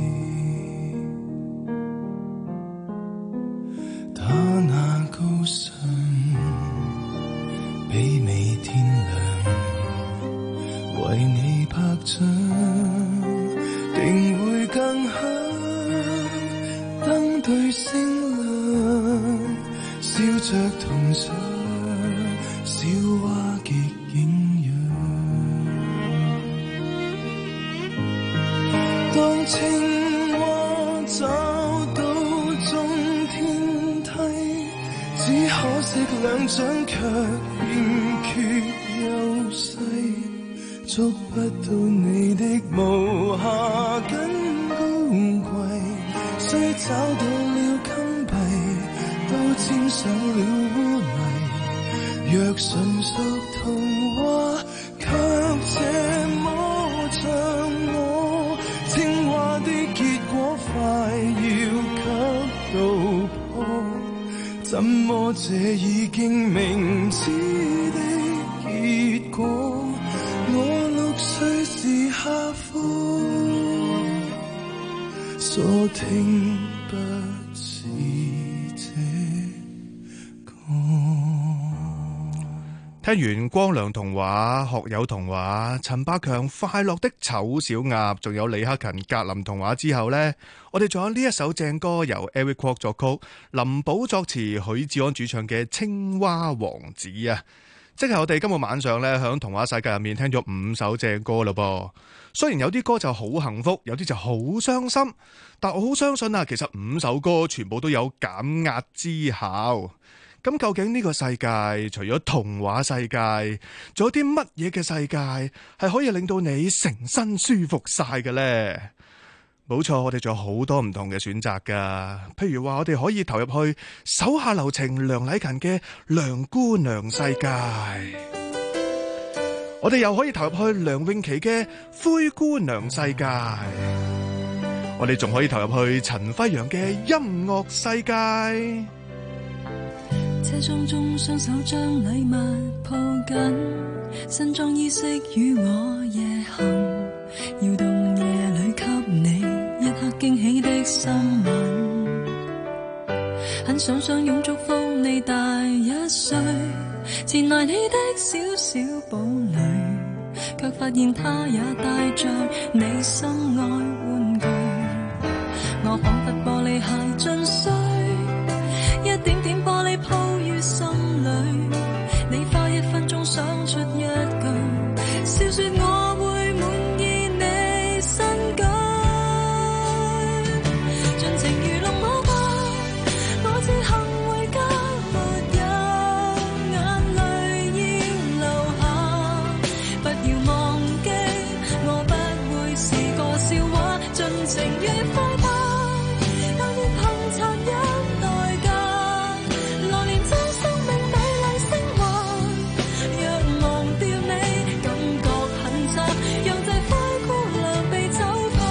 他那高尚娓娓天亮，為你拍掌，定會更響。燈對星亮，笑着同唱，小蛙極影樣。當青蛙找到終天梯，只可惜兩掌卻欠缺優勢，捉不到你的無暇跟高貴，雖找到了金幣，都沾上了污泥。若純屬童話，卻這麼像我，青蛙的結果快要給道破，怎麼這已經明知的結果？我六歲時下課，所聽不是這個。 聽完光良童話、學友童話、陳百強快樂的醜小鴨，仲有李克勤格林童話之後呢，我哋仲有呢一首正歌，由 Eric Kwok 作曲、林寶作詞、許志安主唱嘅《青蛙王子》啊！即係我哋今日晚上咧，響童話世界入面聽咗五首正歌咯噃。雖然有啲歌就好幸福，有啲就好傷心，但我好相信啊，其實五首歌全部都有減壓之效。咁究竟呢個世界除咗童話世界，仲有啲乜嘢嘅世界係可以令到你成身舒服晒嘅呢？冇錯，我哋仲有好多唔同嘅選擇噶，譬如話我哋可以投入去手下留情梁禮勤嘅梁姑娘世界，我哋又可以投入去梁詠琪嘅灰姑娘世界，我哋仲可以投入去陳輝陽嘅音樂世界。 這車廂中雙手將禮物抱緊，新裝衣飾與我夜行，搖動夜裏給你一刻驚喜的新聞，很想相擁祝福你大一歲，纏埋你的小小堡壘，卻發現他也帶着你心愛玩具，我彷彿玻璃鞋進水，一點點玻璃鋪於心裏，你花一分鐘想出一句，笑說我會滿意你新居，盡情愚弄我吧，我只肯回家，沒有眼淚要流下，不要忘記我不會是個笑話，盡情愉快吧，但願憑殘忍代價，來年將生命美麗升華，若忘掉你感覺很差，讓這灰姑娘被醜化。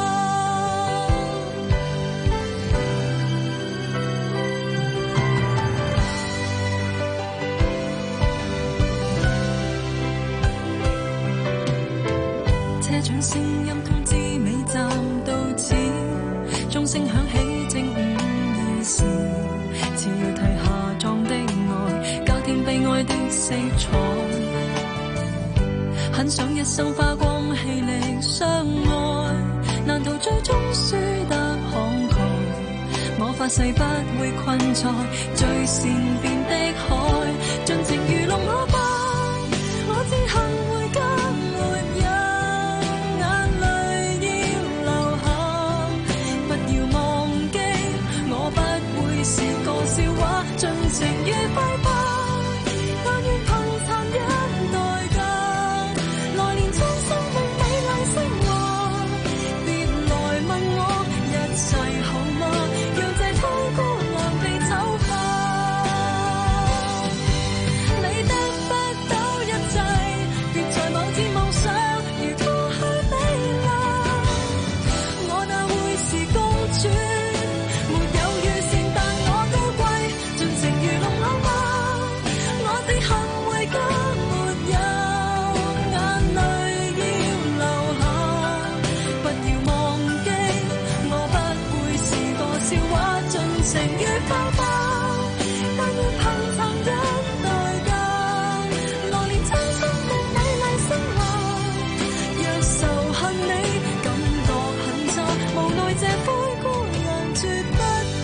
車長聲音通知尾站到此，鐘聲響起正午二時，似要題下葬的愛，加添悲哀的色彩，很想一生花光氣力相愛，難道最終輸得慷慨，我發誓不會困在最善變的海，盡情愚弄我吧，我只肯回家，沒有眼淚要流下，不要忘記我不會是個笑話，盡情愉快吧，但願憑殘忍代價，來年將生命美麗升華，別來問我一切好嗎，讓這灰姑娘被醜化，你得不到一切，別在某天妄想如過去美麗，我哪會是公主，沒有預算但我高貴，盡情愚弄我吧，我只肯回家，沒有眼淚要流下，不要忘記我不會是個笑話，盡情愉快吧，但願憑殘忍代價，來年將生命美麗升華，若仇恨你感覺很差，無奈這灰姑娘絕不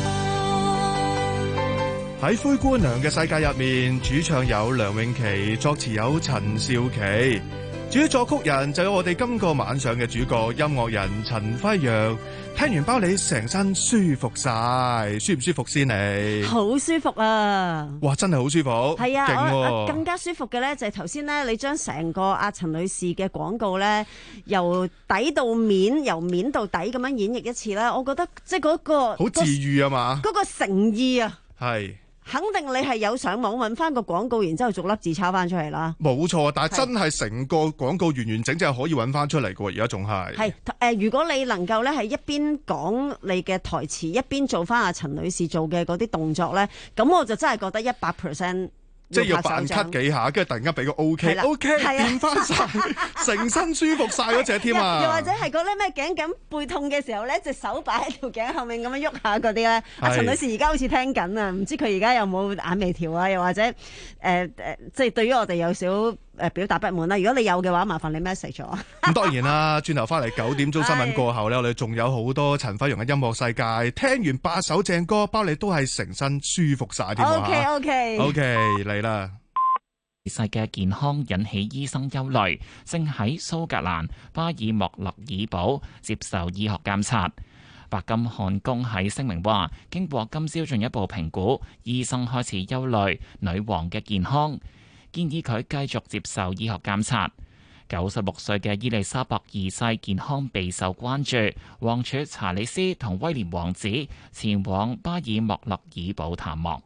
怕。 喺灰姑娘嘅世界入面，主唱有梁詠琪，作詞有陳少琪，至於作曲人就有我哋今個晚上嘅主角音樂人陳輝陽。聽完包你成身舒服晒，舒唔舒服先你？ 好舒服啊！ 哇，真係好舒服， 係啊， 勁喎我我更加舒服嘅咧就係頭先咧，你將成個阿陳女士嘅廣告咧，由底到面，由面到底咁樣演繹一次咧，我覺得即係嗰個好治愈啊嘛， 嗰個誠意啊， 係。 肯定你係有上網揾翻個廣告，然之後逐粒字抄翻出嚟啦。 冇錯，但係真係成個廣告完完整整係可以揾翻出嚟嘅喎，而家仲係。係誒、 呃，如果你能夠咧係一邊講你嘅台詞，一邊做翻阿陳女士做嘅嗰啲動作咧，咁我就真係覺得一百 percent。 即係要扮咳幾下，跟住突然間俾個 O K，O K 變翻晒，成身舒服晒嗰隻添啊！ 又或者係嗰啲咩頸緊背痛嘅時候咧，隻手擺喺條頸後面咁樣喐下嗰啲咧。阿陳女士而家好似聽緊啊，唔知佢而家有冇眼眉條啊？又或者誒誒、呃呃，即係對於我哋有少誒表達不滿啦。如果你有嘅話，麻煩你 message 我。咁當然啦，轉頭翻嚟九點鐘新聞過後咧，我哋仲有好多陳輝陽嘅音樂世界。聽完八首正歌，包你都係成身舒服晒添啊 ！OK OK OK 嚟啦。 世嘅健康引起醫生憂慮，正喺蘇格蘭巴爾莫勒爾堡接受醫學監察。白金漢宮喺聲明話，經過今朝進一步評估，醫生開始憂慮女王嘅健康，建議佢繼續接受醫學監察。九十六歲嘅伊麗莎白二世健康備受關注，王儲查理斯同威廉王子前往巴爾莫勒爾堡探望。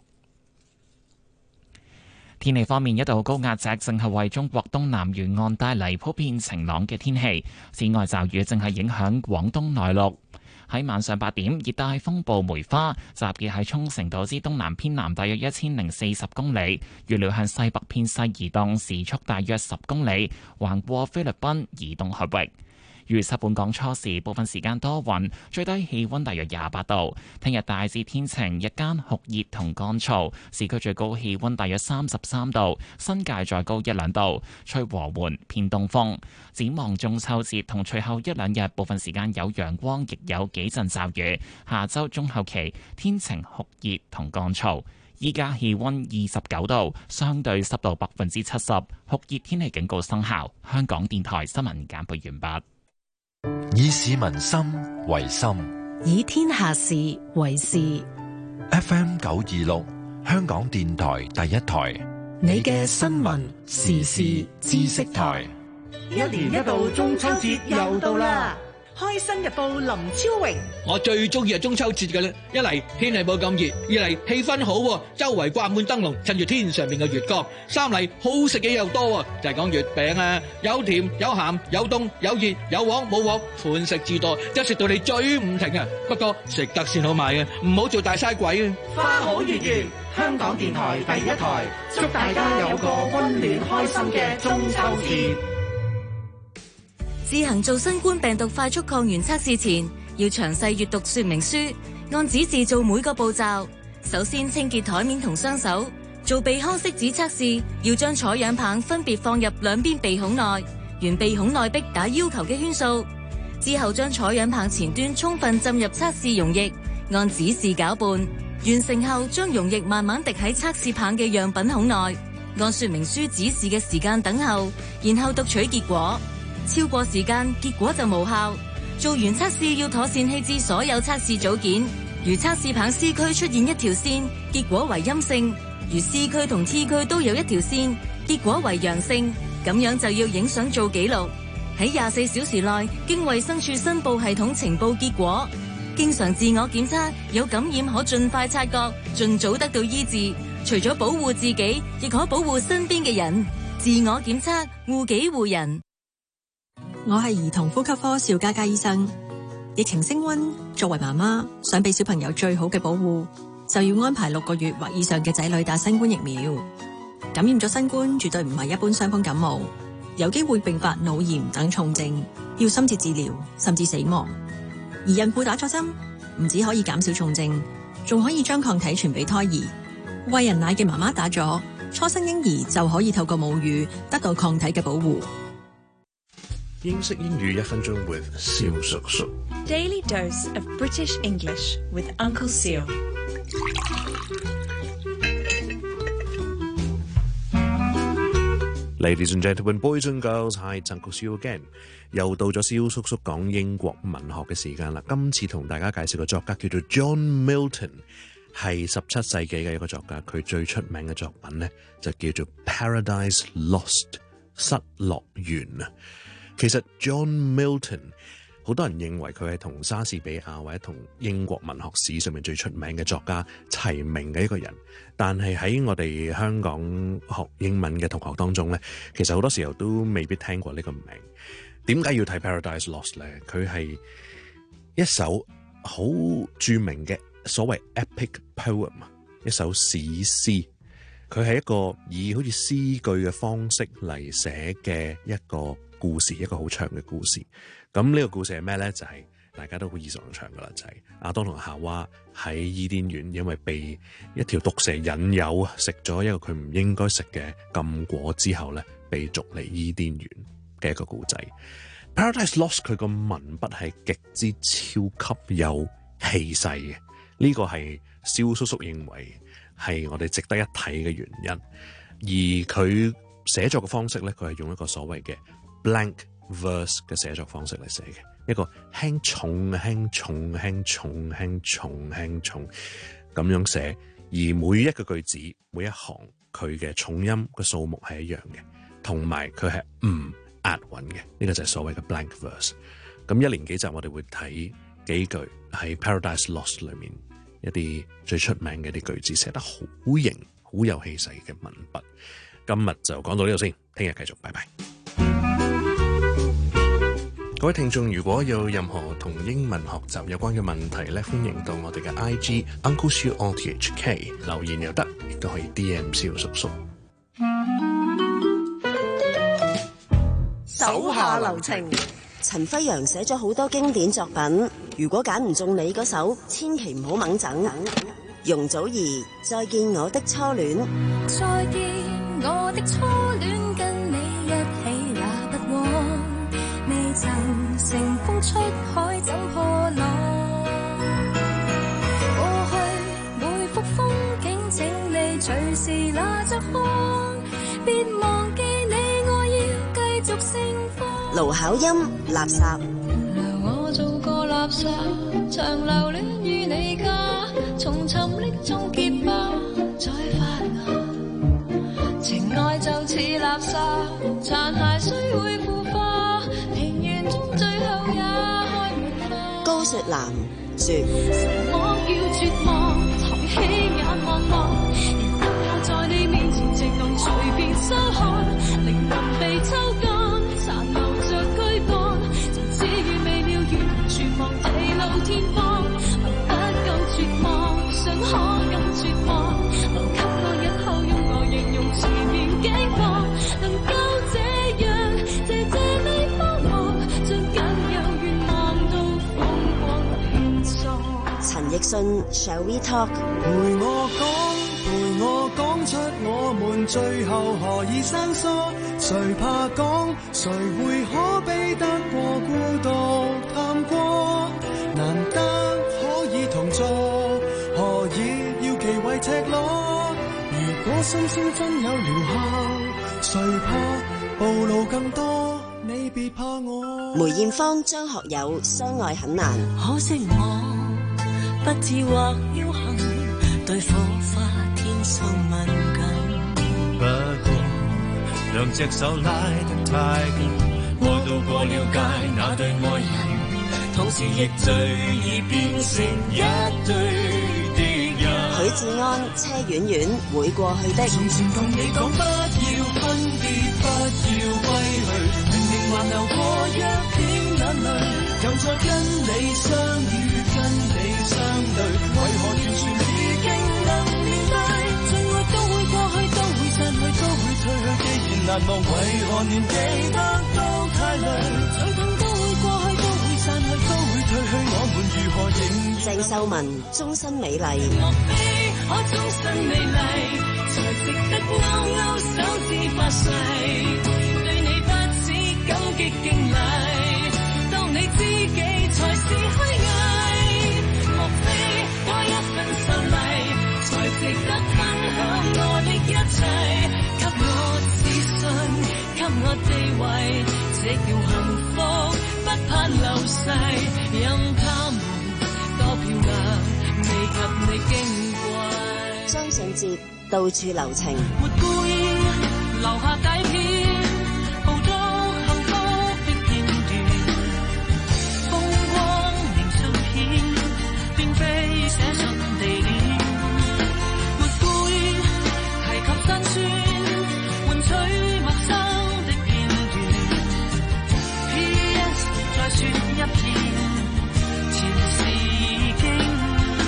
天氣方面，一道高壓脊正係為中國東南沿岸帶嚟普遍晴朗嘅天氣，此外驟雨正係影響廣東內陸。 喺晚上八點，熱帶風暴梅花集結喺沖繩島之東南偏南大約一千零四十公里，預料向西北偏西移動，時速大約十公里，橫過菲律賓移動海域。預測本港初時部分時間多雲，最低氣溫大約廿八度。聽日大致天晴，日間酷熱同乾燥，市區最高氣溫大約三十三度，新界再高一兩度，吹和緩偏東風。展望中秋節同隨後一兩日，部分時間有陽光，亦有幾陣驟雨。下週中後期天晴酷熱同乾燥。依家氣溫二十九度，相對濕度百分之七十，酷熱天氣警告生效。香港電台新聞簡報完畢。 以市民心為心， 以天下事為事。 F M 九二六，香港電台第一台， 你嘅新聞時事知識台。 一年一度中秋節又到啦！開新日報林超榮， 我最中意係中秋節嘅啦，一嚟天氣冇咁熱，二嚟氣氛好，周圍掛滿燈籠，趁住天上面嘅月光，三嚟好食嘢又多，就係講月餅啊，有甜有鹹有凍有熱有黃冇黃，款式之多，一食到你嘴唔停啊！不過食得先好買啊，唔好做大嘥鬼啊！ 花好月圓，香港電台第一台，祝大家有個溫暖開心嘅中秋節。 自行做新冠病毒快速抗原測試前，要詳細閱讀說明書，按指示做每個步驟。首先清潔台面同雙手。做鼻腔拭子測試，要將採樣棒分別放入兩邊鼻孔內，沿鼻孔內壁打要求嘅圈數。之後將採樣棒前端充分浸入測試溶液，按指示攪拌。完成後，將溶液慢慢滴喺測試棒嘅樣品孔內，按說明書指示嘅時間等候，然後讀取結果。超過時間，結果就無效。做完測試要妥善棄置所有測試組件。如測試棒 C 區出現一條線，結果為陰性；如 C 區同 T 區都有一條線，結果為陽性。咁樣就要影相做記錄，喺廿四小時內經衛生署申報系統呈報結果。經常自我檢測，有感染可盡快察覺，盡早得到醫治。除咗保護自己，亦可保護身邊嘅人。自我檢測，護己護人。 我係兒童呼吸科邵嘉嘉醫生。疫情升溫，作為媽媽想俾小朋友最好嘅保護，就要安排六個月或以上嘅仔女打新冠疫苗。感染咗新冠絕對唔係一般傷風感冒，有機會併發腦炎等重症，要深切治療甚至死亡。而孕婦打咗針，唔止可以減少重症，仲可以將抗體傳俾胎兒。餵人奶嘅媽媽打咗，初生嬰兒就可以透過母乳得到抗體嘅保護。 英式英語一分鐘 with 蕭叔叔。 Daily dose of British English with Uncle Seal. Ladies and gentlemen, boys and girls, hi, it's Uncle Seal again. 又到咗蕭叔叔講英國文學嘅時間啦。今次同大家介紹個作家叫做 John Milton， 係十七世紀嘅一個作家。佢最出名嘅作品呢，就叫做 Paradise Lost， 失樂園啊。其實 John Milton 好多人認為佢係同莎士比亞或者同英國文學史上面最出名嘅作家齊名嘅一個人，但係喺我哋香港學英文嘅同學當中咧，其實好多時候都未必聽過呢個名。點解要睇 Paradise Lost 咧？佢係一首好著名嘅所謂 epic poem， 一首史詩。佢係一個以好似詩句嘅方式嚟寫嘅一個故事，一個好長嘅故事。咁呢個故事係咩咧？就係、是、大家都好耳熟能詳噶啦，就係、是、亞當同夏娃喺伊甸園，因為被一條毒蛇引誘，食咗一個佢唔應該食嘅禁果之後咧，被逐離伊甸園嘅一個故仔。Paradise Lost 佢個文筆係極之超級有氣勢嘅，呢、這個係蕭叔叔認為係我哋值得一睇嘅原因。而佢寫作嘅方式咧，佢係用一個所謂嘅 blank verse 嘅寫作方式嚟寫嘅，一個輕重輕重輕重輕重輕重咁樣寫，而每一個句子每一行佢嘅重音嘅數目係一樣嘅，同埋佢係唔押韻嘅，呢個就係所謂嘅 blank verse。咁一連幾集我哋會睇幾句喺 Paradise Lost 裏面一啲最出名嘅啲句子，寫得好型好有氣勢嘅文筆。今日就講到呢度先，聽日繼續，拜拜。 各位聽眾，如果有任何同英文學習有關嘅問題咧，歡迎到我哋嘅 I G Uncle Siu O T H K 留言又得，亦都可以 D M 蕭叔叔。 手下留情。陳輝陽寫咗好多經典作品，如果揀唔中你嗰首，千祈唔好猛整。容祖兒，再見我的初戀。 再見我的初戀，跟你一起也不枉，未曾乘風出海怎破浪。過去每幅風景，請你隨時拿着看，別忘記你，我要繼續盛放。 盧巧音，垃圾。 原來我做過垃圾，長留戀於你家，從沉溺中結疤，再發芽。情愛就似垃圾，殘骸雖會腐化，平原中最後也開沒花。 高雪蘭，絕。 什麼叫絕望？抬起眼望望，如果我在你面前，情能隨便收看，靈魂被抽乾。殘留着軀幹，就只與未了完，絕望地老天荒，能不夠絕望，想可更絕望，留給我日後用來形容前面境況，能夠這樣謝謝你幫忙，將僅有願望都風光變作。 陳奕迅 Shall We Talk。 陪我講，陪我講出我們最後何以生疏，誰怕講，誰會可比得過孤獨探過，難得可以同坐，何以要忌諱赤裸，如果心聲真有療效，誰怕暴露更多，你別怕我。 梅艷芳、張學友相愛很難。 可惜我不智或僥倖，對火花天生敏感。 不過兩隻手拉得太緊，愛到過了界那對愛人，同時亦最易變成一對敵人。 許志安、車婉婉，會過去的。 從前同你講不要分別，不要歸去，明明還流過一片眼淚，又再跟你相遇，跟你相對，為何完全已經能面對？最愛都會過去，都會散去，都會退去，既然難忘，為何念記得都太累？最痛都會過去，都會散去，都會退去，我們如何仍鄭秀文，終身美麗。 莫非可終身美麗，才值得勾勾手指發誓，對你不止感激敬禮，當你知己才是虛偽。莫非多一份秀麗，才值得分享我的一切，給我自信，給我地位，這叫幸福，不怕流逝，任他們多漂亮，未及你矜貴。 張信哲，到處留情。 沒故意留下底片，捕捉幸福的片段，風光明信片，並非寫信地點。沒故意提及辛酸，換取陌生的片段。P S 再說一遍，前事已經。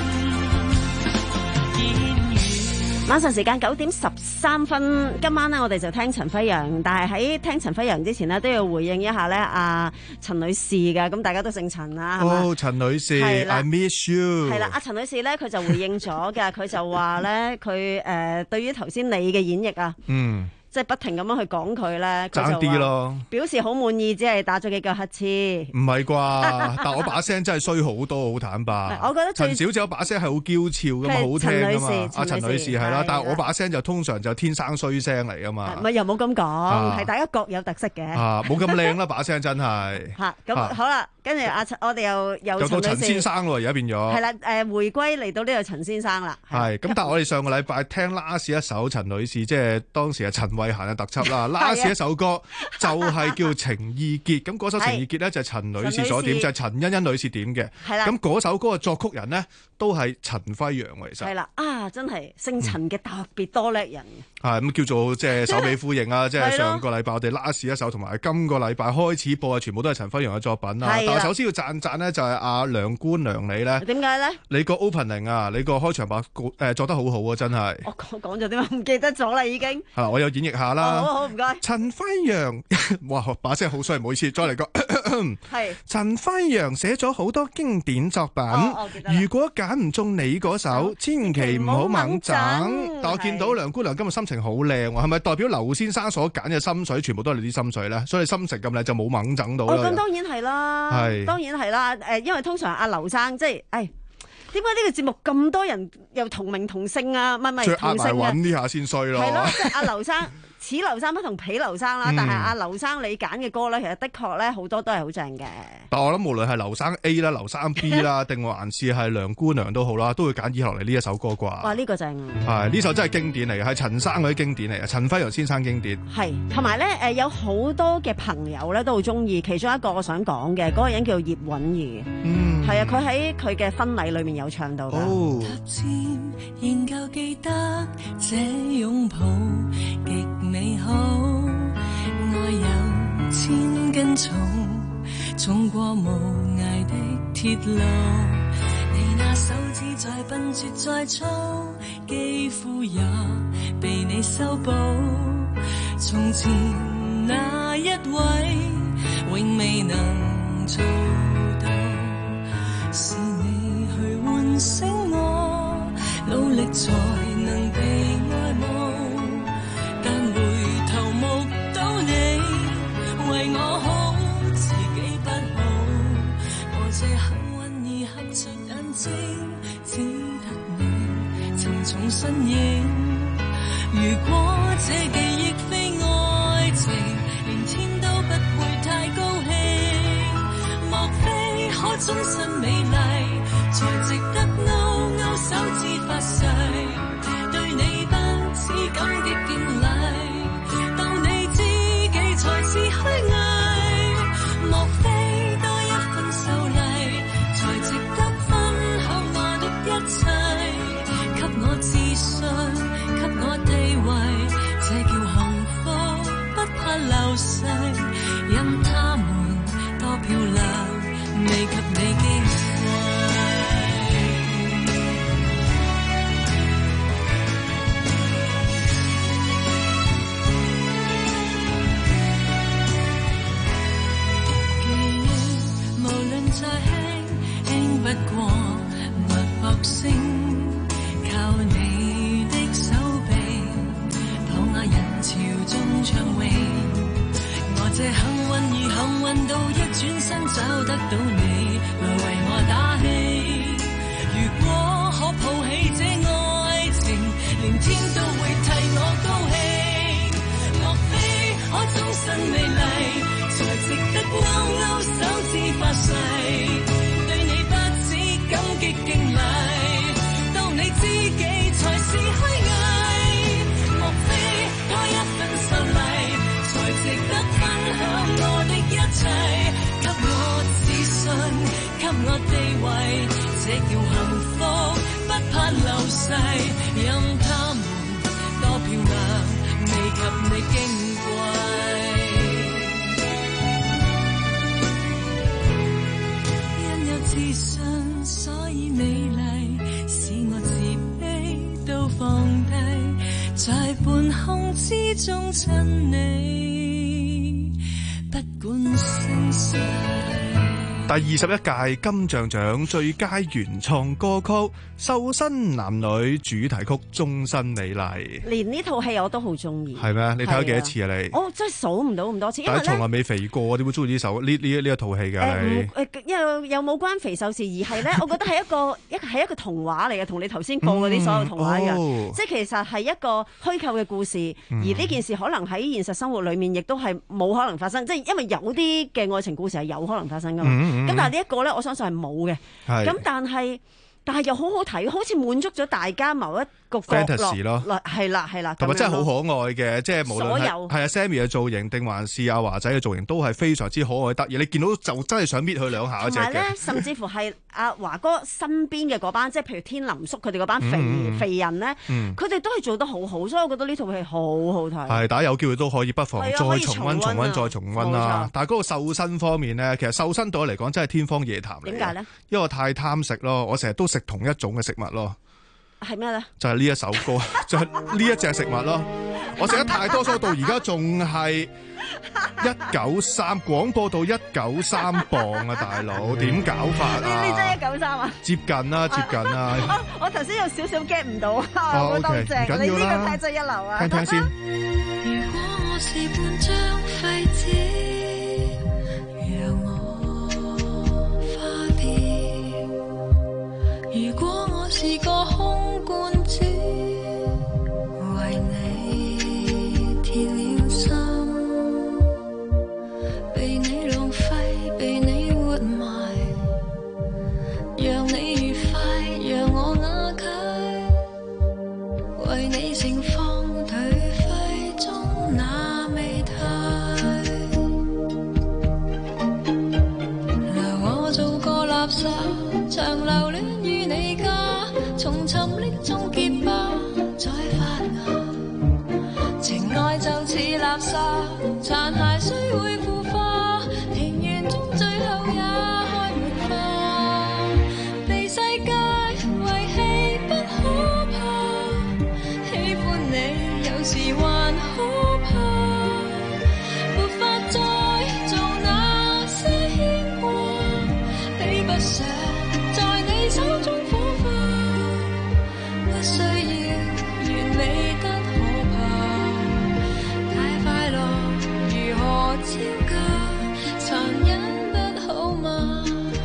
晚上時間九點十三分，今晚呢我哋就聽陳輝陽，但係喺聽陳輝陽之前呢，都要回應一下咧阿陳女士嘅，咁大家都姓陳啊，係嘛？ 哦，陳女士係啦 ，I miss you。 係啦，阿陳女士咧，佢就回應咗嘅，佢就話咧，佢誒對於頭先你嘅演繹啊， 嗯。 即係不停咁樣去講佢咧， 爭啲咯， 表示好滿意，只係打咗幾個乞嗤。 唔係啩？但我把聲真係衰好多，好坦白。 我覺得陳小姐把聲係好嬌俏噶嘛，好聽噶嘛。阿陳女士係啦，但係我把聲就通常就天生衰聲嚟噶嘛。 唔係又冇咁講，係大家各有特色嘅。 啊，冇咁靚啦，把聲真係。 嚇，咁好啦，跟住阿陳，我哋又又又到陳先生咯，而家變咗。係啦，誒，回歸嚟到呢個陳先生啦。 係，咁但係我哋上個禮拜聽 last 一首陳女士，即係當時係陳慧嫻嘅特輯啦。last 一首歌就係叫情意結，咁嗰首情意結咧就係陳女士所點，就係陳欣欣女士點嘅。 係啦， 咁嗰首歌嘅作曲人呢，都係陳輝陽喎，其實。 係啦，啊，真係姓陳嘅特別多叻人。 係咁叫做即係首尾呼應啊！即係上個禮拜我哋 last 一首，同埋今個禮拜開始播嘅全部都係陳輝陽嘅作品啦。但係首先要讚讚呢，就係阿梁官娘你咧。點解咧？你個 opening 啊，你個開場白誒作得好好啊，真係。我講講咗點解唔記得咗啦，已經。 係啦，我有演繹下啦。 好好唔該。 陳輝陽，哇把聲好衰，唔好意思，再嚟個。 係。 陳輝陽寫咗好多經典作品，如果揀唔中你嗰首，千祈唔好猛整。但我見到梁姑娘今日心情好靚喎，係咪代表劉先生所揀嘅心水全部都係你啲心水咧？所以心情咁靚就冇猛整到啦。 哦，咁當然係啦，係當然係啦。誒，因為通常阿劉生即係，誒，點解呢個節目咁多人又同名同姓啊？唔係唔係同姓嘅。揾呢下先衰咯。 係咯，即係阿劉生。似劉生不同彼劉生啦，但係阿劉生你揀嘅歌咧，其實的確咧好多都係好正嘅。 但我諗無論係劉生 A 啦、劉生 B 啦，定還是係梁姑娘都好啦，都會揀以落嚟呢一首歌啩。 哇！呢、這個正係呢首真係經典嚟嘅，係陳生嗰啲經典嚟嘅，陳輝陽先生經典。 係同埋咧誒，有好多嘅朋友咧都好中意，其中一個我想講嘅嗰個人叫葉韻儀。嗯，係啊，佢喺佢嘅婚禮裏面有唱到㗎。哦。 仍舊記得這擁抱極美好，愛有千斤重，重過無涯的鐵路。你那手指再笨拙再粗，肌膚也被你修補。從前那一位永未能做到，是你去喚醒我，努力才能被愛慕。但回頭目睹你為我好，自己不好。我這幸運兒合着眼睛，只得你沉重身影。如果這記憶非愛情，連天都不會太高興。莫非可終身美麗，才值得勾勾手指發誓，對你不止感激敬禮。是虛偽，莫非多一份秀麗，才值得分享我的一切。給我自信，給我地位，這叫幸福，不怕流逝。任他們多漂亮，未及你矜貴。再輕輕不過脈搏聲，靠你的手臂，躺下人潮中暢泳。我這幸運兒幸運到一轉身找得到你，來為我打氣。如果可抱起這愛情，連天都會替我高興。莫非可終身美麗，才值得勾勾手指發誓，對你不止感激敬禮，當你知己才是虛偽。莫非多一份秀麗，才值得分享我的一切。給我自信，給我地位，這叫幸福，不怕流逝。任他們多漂亮，未及你矜貴。自信所以美麗，使我自卑都放低，在半空之中親你，不管盛世。 第二十一屆金像獎最佳原創歌曲《瘦身男女》主題曲《終身美麗》， 連呢套戲我都好中意。 係咩？你睇咗幾多次啊？你我真係數唔到咁多次，因為但係從來未肥過，點會中意呢首呢呢呢一套戲㗎？你誒又又冇關肥瘦事，而係咧，我覺得係一個一係一個童話嚟嘅，同你頭先播嗰啲所有童話嘅，嗯哦、即係其實係一個虛構嘅故事，嗯、而呢件事可能喺現實生活裡面亦都係冇可能發生，即係因為有啲嘅愛情故事係有可能發生㗎嘛。咁、嗯嗯、但係呢一個咧，我相信係冇嘅。咁但係但係又好好睇，好似滿足咗大家某一個角落 fantasy 咯， 係啦係啦， 同埋真係好可愛嘅，即係無論係所有係啊 Sammy 嘅造型定還是阿華仔嘅造型，都係非常之可愛得意。你見到就真係想搣佢兩下嗰隻同埋咧， 嘅。 甚至乎係阿華哥身邊嘅嗰班，即係譬如天林叔佢哋嗰班肥、 嗯、 肥人咧， 嗯佢哋都係做得好好，所以我覺得呢套戲好好睇。 係，大家有機會都可以不妨再重溫、重溫、 重溫啊再重溫啦。但係嗰個瘦身方面咧，其實瘦身對我嚟講真係天方夜譚嚟。 點解咧？ 因為我太貪食咯，我成日都食同一種嘅食物咯。 係咩咧？ 就係呢一首歌，就係呢一隻食物咯。我食得太多，所以到而家仲係一九三廣播到一九三磅啊，大佬點搞法啊？ 你你真係一九三啊？ 接近啦，接近啦。 我我頭先有少少 get 唔到啊， 哦我覺得好 OK， 正。 唔緊你呢要啦個真係一流啊！ 聽聽先。 如果我是半張廢紙，讓我花掉；如果我是個空罐子，為你鐵了心，被你浪費，被你活埋，讓你愉快，讓我瓦解，為你盛放頹廢中那美態。留我做個垃圾，長留戀於你家，從沉溺中結疤，再發芽。情愛就似垃圾，殘骸雖會腐化，庭園中最後也開滿花。被世界遺棄不可怕，喜歡你有時還可怕，沒法再做那些牽掛，比不上在你手中火花，不需要完美得可怕，太快樂如何招架，殘忍不好嗎？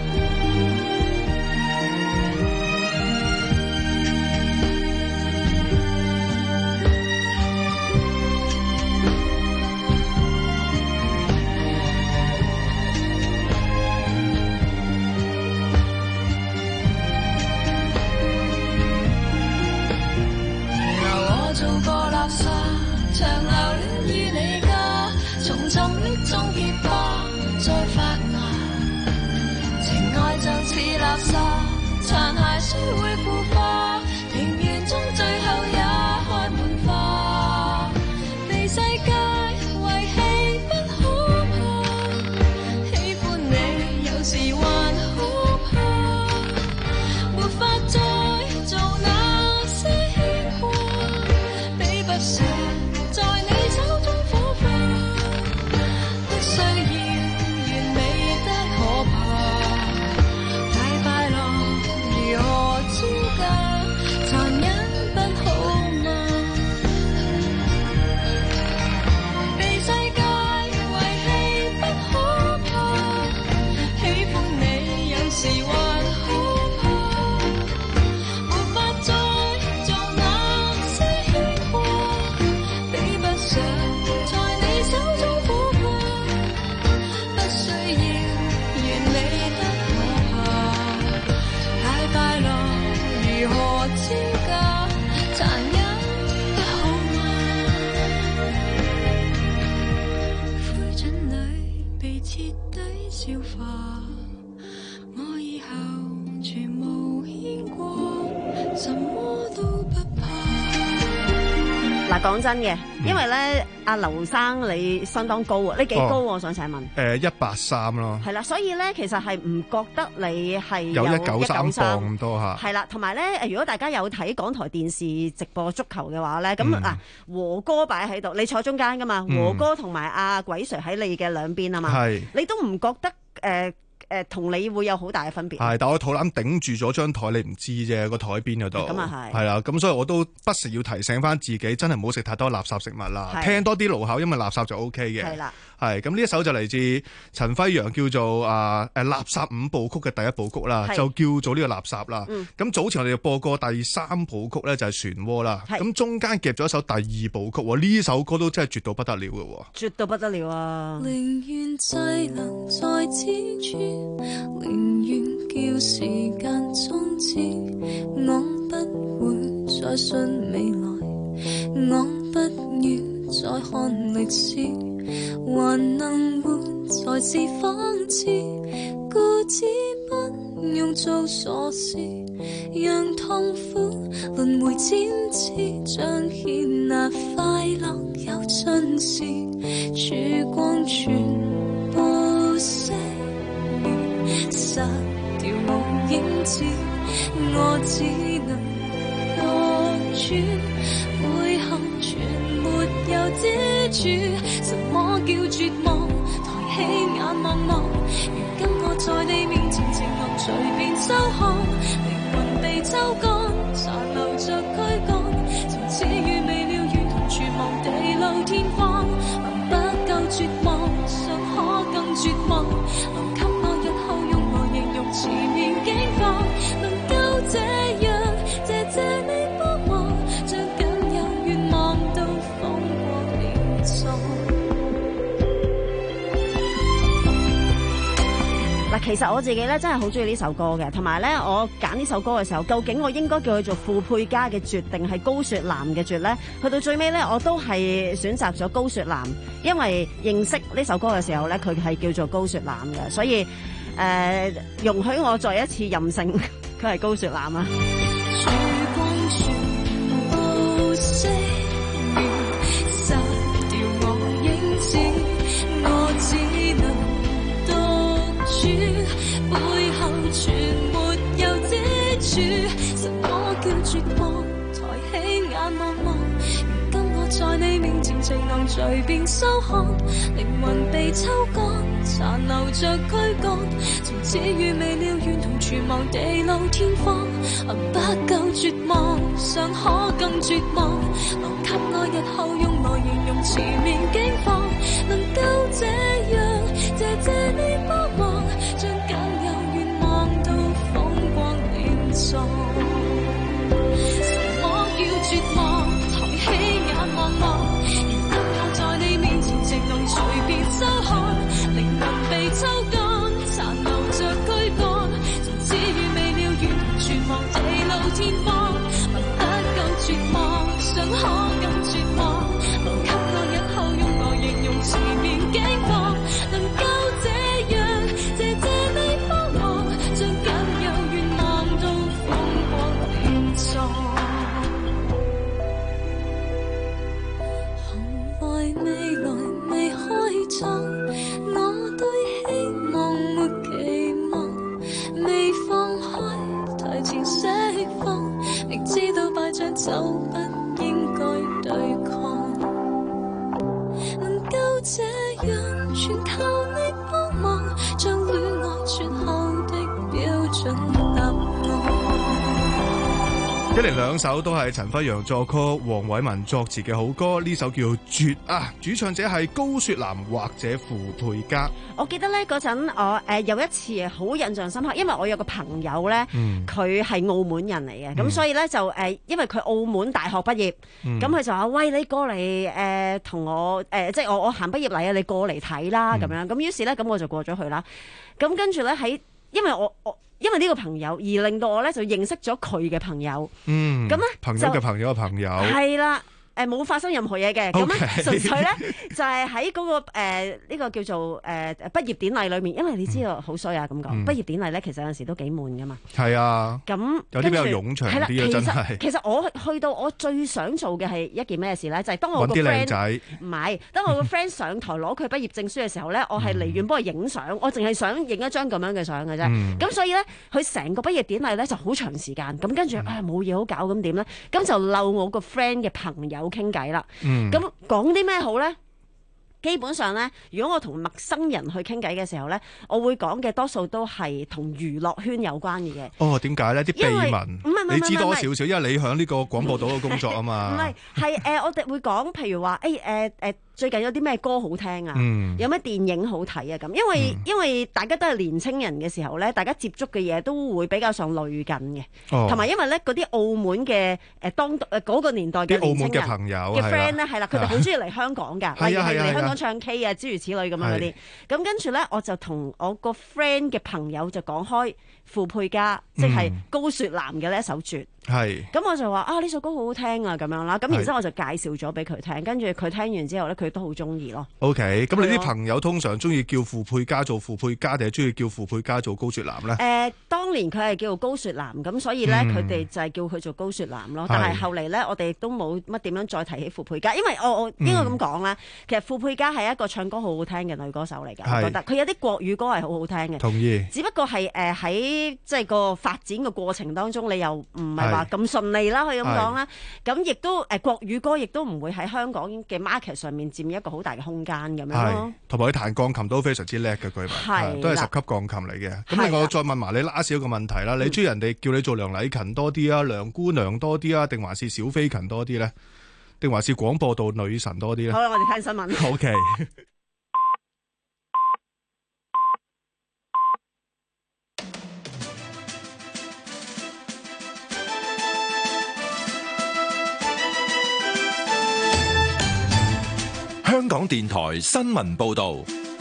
由我做個垃圾，長留戀於你家，從沉溺中結疤，再發芽。情愛就似垃圾，殘骸雖會腐化，庭園中最後也開滿花。被世界遺棄不可怕，喜歡你有時還可怕，沒法再做那些牽掛，比不上在你手中火花，不需要完美得可怕，太快樂如何招架，殘忍不好嗎？被世界遺棄不可怕，喜歡你有時還可怕，沒法再做那些牽掛，比不上在你手中火花，不需要完美得可怕，太快樂如何招架，殘忍不好嗎？灰燼裏被徹底消化，我以後全無牽掛，什麼都不怕。 嗱，講真嘅，因為咧，阿劉生你相當高啊，你幾高啊？ 哦我想請問。 誒一百三咯， 係啦，所以咧，其實係唔覺得你係有一九三磅磅咁多嚇。 係啦，同埋咧，誒，如果大家有睇港台電視直播足球嘅話咧，咁嗯嗱、和哥擺喺度，你坐中間噶嘛， 嗯和哥同埋阿鬼 Sir 喺你嘅兩邊啊嘛， 係你都唔覺得誒誒同你會有好大嘅分別？ 係，但我肚腩頂住咗張台，你唔知啫，個台邊嗰度。 咁啊係係啦，咁所以我都不時要提醒翻自己，真係唔好食太多垃圾食物啦。 係聽多啲爐口，因為垃圾就 O K 嘅。 係啦。 係咁呢一首就嚟自陳輝陽叫做啊誒垃圾五部曲嘅第一部曲啦， 係就叫做呢個垃圾啦。 嗯咁早前我哋就播過第三部曲咧，就係漩渦啦。 係咁中間夾咗一首第二部曲喎，呢首歌都真係絕到不得了嘅喎。 絕到不得了啊！ 寧願滯留在此處，寧願叫時間終止，我不會再信未來，我不要再看歷史，還能活才是諷刺，固執不用做傻事，讓痛苦輪迴千次，彰顯那快樂有盡時，曙光全部熄滅，殺掉無影子，我只能多轉，背後全沒有支柱，什麼叫絕望？抬起眼望望，如今我在你面前，情能隨便收看，靈魂被抽乾，殘留着軀幹，從此與未了緣同絕望地老天荒，不夠絕望，尚可更絕望，留給我日後用來形容前面境況，能夠這樣謝謝你幫忙，將僅有願望都風光連坐。 嗱，其實我自己咧真係好中意呢首歌嘅，同埋咧我揀呢首歌嘅時候，究竟我應該叫佢做傅佩嘉嘅絕定係高雪嵐嘅絕咧？去到最尾咧，我都係選擇咗高雪嵐，因為認識呢首歌嘅時候咧，佢係叫做高雪嵐嘅，所以誒、呃、容許我再一次任性，佢係高雪嵐啊！ 曙光全部熄滅，殺掉我影子，我只能背後全沒有支柱，什麼叫絕望？抬起眼望望，如今我在你面前，情能隨便收看，靈魂被抽乾，殘留着軀幹，從此與未了緣同全忘地老天荒，不夠絕望，尚可更絕望，留給我日後用來形容前面境況，能夠這樣謝謝你幫忙，將僅有願望都風光連坐。什麼叫絕望？抬起眼望望，如今我在你面前，情能隨便收看，靈魂被抽乾，殘留着軀幹，從此與未了緣同全忘地老天荒，不夠絕望，尚可更絕望，留給我日後用來形容前面境況，能夠這樣謝謝你幫忙，將僅有願望都風光連坐。行內未來未開創，我對希望沒期望，未放開提前釋放，明知道敗仗就不應該對抗，能夠這樣全靠你幫忙，將戀愛最後的標準答案。 一連兩首都係陳輝陽作曲、黃偉文作詞嘅好歌，呢首叫《絕》啊，主唱者係高雪嵐或者傅佩嘉。 我記得咧嗰陣我誒、呃、有一次好印象深刻，因為我有個朋友咧，佢係、嗯、澳門人嚟嘅，咁、嗯、所以咧就誒、呃，因為佢澳門大學畢業，咁佢、嗯、就話：喂，你過嚟誒同我誒、呃，即係我我行畢業禮啊，你過嚟睇啦咁樣。咁於是咧，咁我就過咗去啦。咁跟住咧喺，因為我我。因為呢個朋友而令到我咧就認識咗佢嘅朋友，嗯，咁咧朋友嘅朋友嘅朋友係啦。誒冇發生任何嘢嘅，咁咧 Okay. 純粹咧就係喺嗰個誒呢、呃這個叫做誒、呃、畢業典禮裏面，因為你知道好衰啊咁講，嗯、畢業典禮咧其實有陣時都幾悶噶嘛。係啊，咁有啲比較冗長啲啊，真係。 其實我去到我最想做嘅係一件咩事咧？就係、是、當我個 friend 唔係，當我個 friend 上台攞佢畢業證書嘅時候咧，我係離遠幫佢影相，我淨係想影一張咁樣嘅相嘅啫。咁、嗯、所以咧，佢成個畢業典禮咧就好長時間，咁跟住啊冇嘢好搞咁點咧？咁就漏我個 friend 嘅朋友傾偈啦。咁講啲咩好咧？基本上咧，如果我同陌生人去傾偈嘅時候咧，我會講嘅多數都係同娛樂圈有關嘅嘢。 哦，點解咧？啲秘聞，你知多少少，因為你響呢個廣播道嘅工作啊嘛。 唔係，係誒、呃，我哋會講，譬如話誒誒誒最近有啲咩歌好聽啊？ 嗯、 有咩電影好睇啊？咁因為、嗯、因為大家都係年青人嘅時候咧，大家接觸嘅嘢都會比較上類近嘅，同埋、哦、因為咧嗰啲澳門嘅誒當誒嗰個年代嘅年青人嘅朋友嘅 friend 咧，係啦，佢哋好中意嚟香港㗎，例如係嚟香港唱 K 啊，諸如此類咁樣嗰啲。咁跟住咧，我就同我個 friend 嘅朋友就講開傅佩嘉，即係高雪嵐嘅呢一首絕。 係， 咁我就話啊呢首歌好好聽啊咁樣啦，咁然之後我就介紹咗俾佢聽，跟住佢聽完之後咧，佢都好中意咯。 OK，咁你啲朋友通常中意叫傅佩嘉做傅佩嘉，定係中意叫傅佩嘉做高雪嵐咧？誒、 呃，當年佢係叫做高雪嵐，咁所以咧佢哋就係叫佢做高雪嵐咯。但係後嚟咧，我哋都冇乜點樣再提起傅佩嘉，因為我我應該咁講啦，其實傅佩嘉係一個唱歌好好聽嘅女歌手嚟㗎，我覺得佢有啲國語歌係好好聽嘅。 同意。只不過係誒喺即係個發展嘅過程當中，你又唔係話咁順利啦，可以咁講啦。咁亦都誒國語歌亦都唔會喺香港嘅 market 上面佔一個好大嘅空間咁樣咯。 同埋佢彈鋼琴都非常之叻嘅，佢係都係十級鋼琴嚟嘅。咁另外我再問埋你 last 一個問題啦，你中意人哋叫你做梁禮勤多啲啊，梁姑娘多啲啊，定還是小飛勤多啲咧？定還是廣播道女神多啲咧？ 好啦，我哋聽新聞。 OK。 香港電台新聞報道，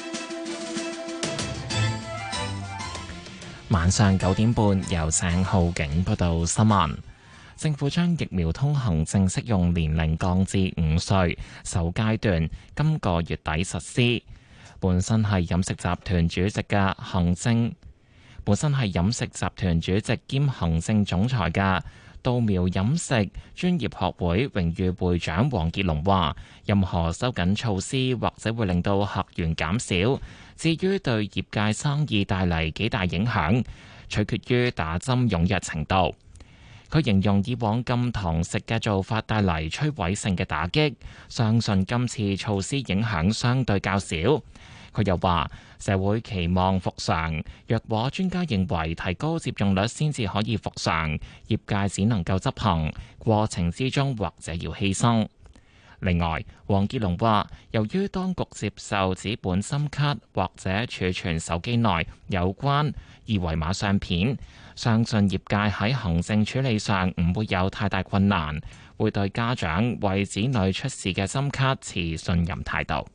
晚上九點半由鄭浩景報道新聞。政府將疫苗通行證適用年齡降至五歲，首階段今個月底實施。本身係飲食集團主席嘅行政，本身係飲食集團主席兼行政總裁嘅稻苗飲食專業學會榮譽會長黃傑龍話，任何收緊措施或者會令到客源減少，至於對業界生意帶嚟幾大影響，取決於打針踴躍程度。佢形容以往禁堂食嘅做法帶嚟摧毀性嘅打擊，相信今次措施影響相對較少。佢又話，社會期望復常，若果專家認為提高接種率先至可以復常，業界只能夠執行，過程之中或者要犧牲。另外，黃傑龍話，由於當局接受紙本芯卡或者儲存手機內有關二維碼相片，相信業界喺行政處理上唔會有太大困難，會對家長為子女出示嘅芯卡持信任態度。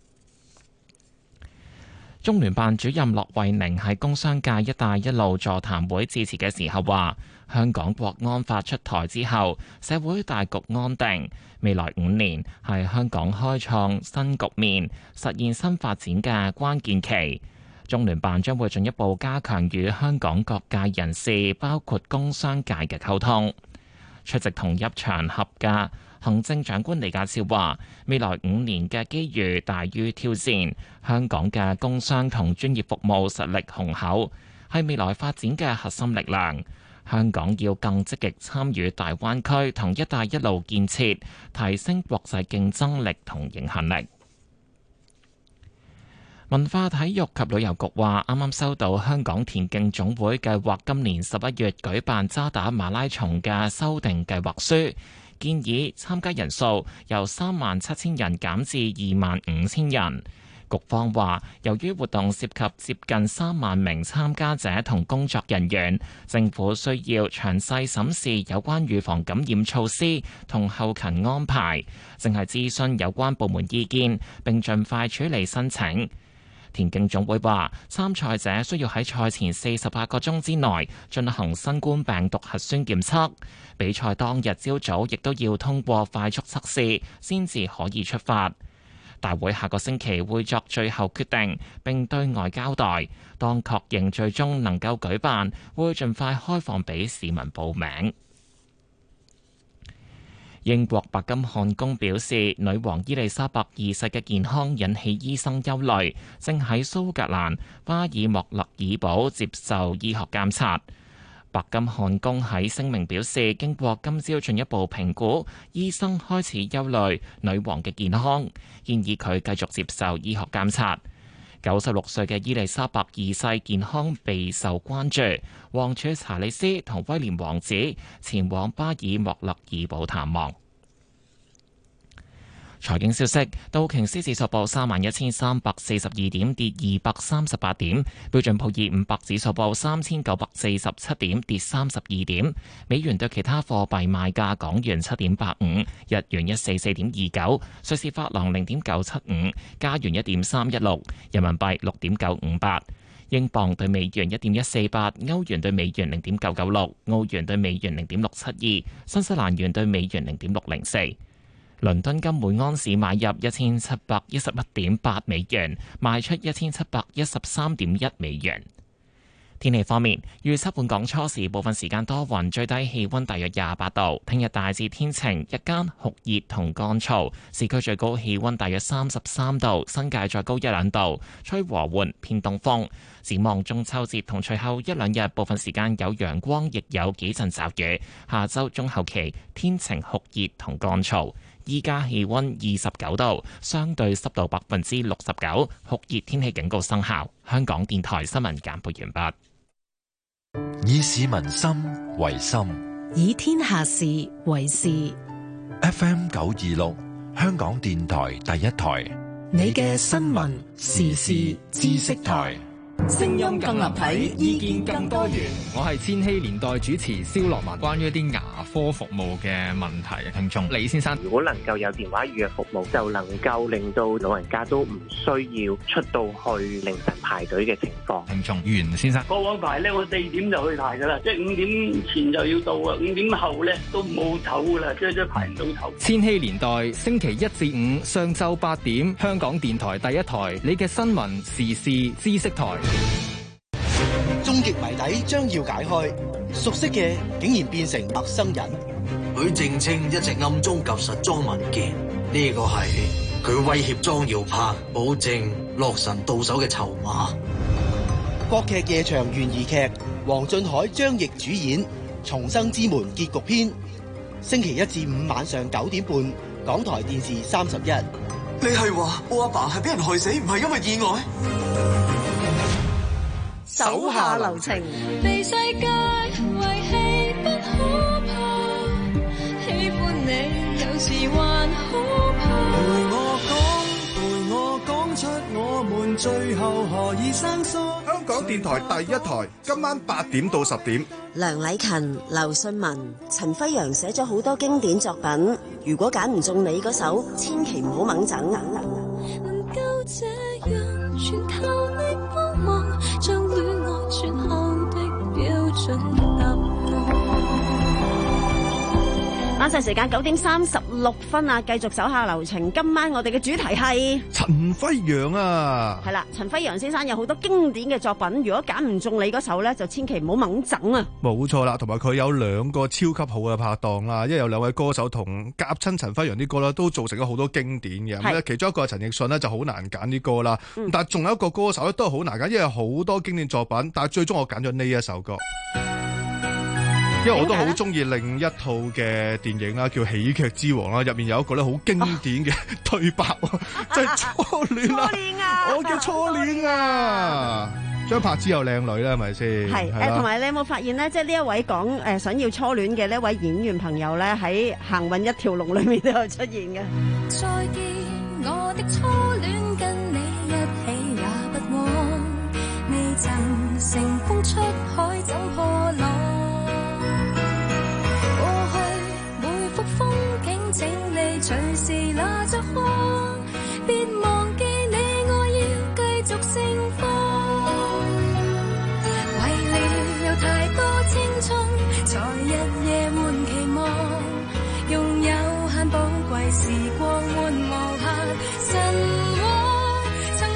中聯辦主任駱惠寧喺工商界一帶一路座談會致辭嘅時候話，香港國安法出台之後，社會大局安定，未來五年係香港開創新局面、實現新發展嘅關鍵期。中聯辦將會進一步加強與香港各界人士，包括工商界嘅溝通。出席同一場合嘅行政長官李家超話，未來五年嘅機遇大於挑戰，香港嘅工商同專業服務實力雄厚，係未來發展嘅核心力量。香港要更積極參與大灣區同一帶一路建設，提升國際競爭力同影響力。文化體育及旅遊局話，啱啱收到香港田徑總會計劃今年十一月舉辦渣打馬拉松嘅修訂計劃書，建議參加人數由三萬七千人減至二萬五千人。局方話，由於活動涉及接近三萬名參加者同工作人員，政府需要詳細審視有關預防感染措施同後勤安排，正係諮詢有關部門意見，並盡快處理申請。田徑總會話，參賽者需要喺賽前四十八個鐘之內進行新冠病毒核酸檢測，比賽當日朝早亦都要通過快速測試，先至可以出發。大會下個星期會作最後決定，並對外交代。當確認最終能夠舉辦，會盡快開放俾市民報名。英國白金漢宮表示，女王伊麗莎白二世嘅健康引起醫生憂慮，正喺蘇格蘭巴爾莫勒爾堡接受醫學監察。白金漢宮喺聲明表示，經過今朝進一步評估，醫生開始憂慮女王嘅健康，建議佢繼續接受醫學監察。九十六歲嘅伊麗莎白二世健康備受關注，王儲查理斯同威廉王子前往巴爾莫勒爾堡探望。 財經消息，道瓊斯指數報三萬一千三百四十二點，跌二百三十八點；標準普爾五百指數報三千九百四十七點，跌三十二點。美元對其他貨幣賣價：港元七點八五，日元一四四點二九，瑞士法郎零點九七五，加元一點三一六，人民幣六點九五八。英鎊對美元一點一四八，歐元對美元零點九九六，澳元對美元零點六七二，新西蘭元對美元零點六零四。倫敦金每安士買入一千七百一十一點八美元，賣出一千七百一十三點一美元。天氣方面，預測本港初時部分時間多雲，最低氣溫大約廿八度。聽日大致天晴，日間酷熱同乾燥，市區最高氣溫大約三十三度，新界再高一兩度，吹和緩偏東風。展望中秋節同隨後一兩日，部分時間有陽光，亦有幾陣驟雨。下週中後期天晴酷熱同乾燥。依家氣溫二十九度，相對濕度百分之六十九，酷熱天氣警告生效。香港電台新聞簡報完畢。 以市民心為心， 以天下事為事。 F M 九二六，香港電台第一台， 你嘅新聞時事知識台。聲音更立體，意見更多元。 我係千禧年代主持蕭樂文，關於一啲牙科服務嘅問題。聽眾李先生， 如果能夠有電話預約服務，就能夠令到老人家都唔需要出到去凌晨排隊嘅情況。 聽眾袁先生， 過往排咧，我四點就去排噶啦，即係五點前就要到啊，五點後咧都冇頭噶啦，即係即係排唔到頭。 千禧年代星期一至五上晝八點，香港電台第一台，你嘅新聞時事知識台。 終極謎底將要解開，熟悉嘅竟然變成陌生人。 許正清一直暗中及實莊文健，呢個係佢威脅莊耀柏，保證洛神到手嘅籌碼。 國劇夜場懸疑劇，黃俊凱、張譯主演《重生之門》結局篇，星期一至五晚上九點半，港台電視三十一。 你係話我阿爸係俾人害死，唔係因為意外？ 手下留情， 被世界遺棄不可怕，喜歡你有時還可怕。 陪我講，陪我講出我們最後何以生疏。 香港電台第一台，今晚八點到十點。 梁禮勤、劉信文、陳輝陽寫咗好多經典作品，如果揀唔中你嗰首，千祈唔好猛整。 能夠這樣全靠你幫忙，將戀愛最後的標準答案。 晚上時間九點三十六分啊，繼續手下留情。今晚我哋嘅主題係陳輝陽啊， 係啦，陳輝陽先生有好多經典嘅作品，如果揀唔中你嗰首咧，就千祈唔好猛整啊！ 冇錯啦，同埋佢有兩個超級好嘅拍檔啦，因為有兩位歌手同夾親陳輝陽啲歌啦，都造成咗好多經典嘅。咁其中一個係陳奕迅呢，就好難揀啲歌啦，嗯、但係仲有一個歌手咧都係好難揀，因為好多經典作品，但係最終我揀咗呢一首歌。因為我都好中意另一套嘅電影啦，叫《喜劇之王》啦，入面有一個咧好經典嘅對白，即係初戀啊！我叫初戀啊！張柏芝有靚女啦，係咪先？ 係誒，同埋你有冇發現咧？即係呢一位講誒、呃、想要初戀嘅呢一位演員朋友咧，喺行運一條龍裏面都有出現嘅。 再見我的初戀，跟你一起也不枉，未曾乘風出海走破浪。請你隨時拿着看，別忘記你，我要繼續盛放。為了有太多青春，才日夜滿期望，用有限寶貴時光換無限神往。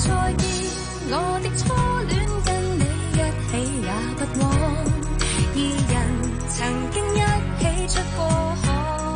再見我的初戀，跟你一起也不枉，二人曾經一起出過海，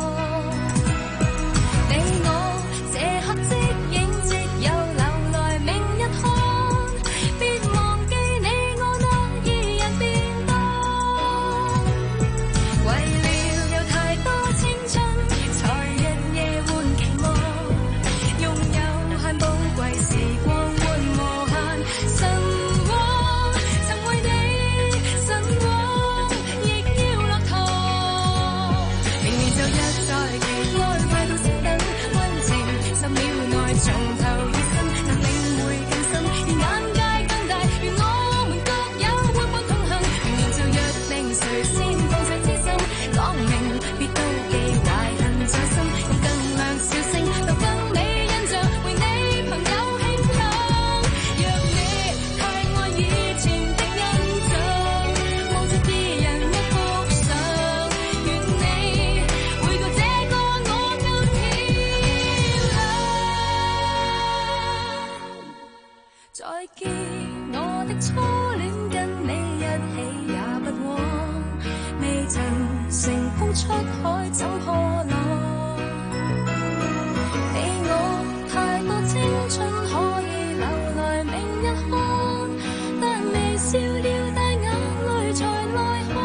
你我這刻即影即有，留來明日看，別忘記你我那二人便當，為了有太多青春，才日夜換期望，擁有限寶貴時光換無限神往，曾為你神往，亦要落堂，明年就一再期愛快到先等，溫情十秒內從頭熱身，能領會更深，願眼界更大，願我們各有活潑同行，明年就約定誰先放上痴心，講明別妒忌懷恨在心，用更亮小聲留更美印象，為你朋友慶幸，若你太愛以前的印象，望着二人一幅相，願你會過這個我夠天亮，再見我的初戀，跟你一起也不枉，未曾乘風出海怎破浪，你我太多青春可以留來明日看，但微笑要帶眼淚才來看。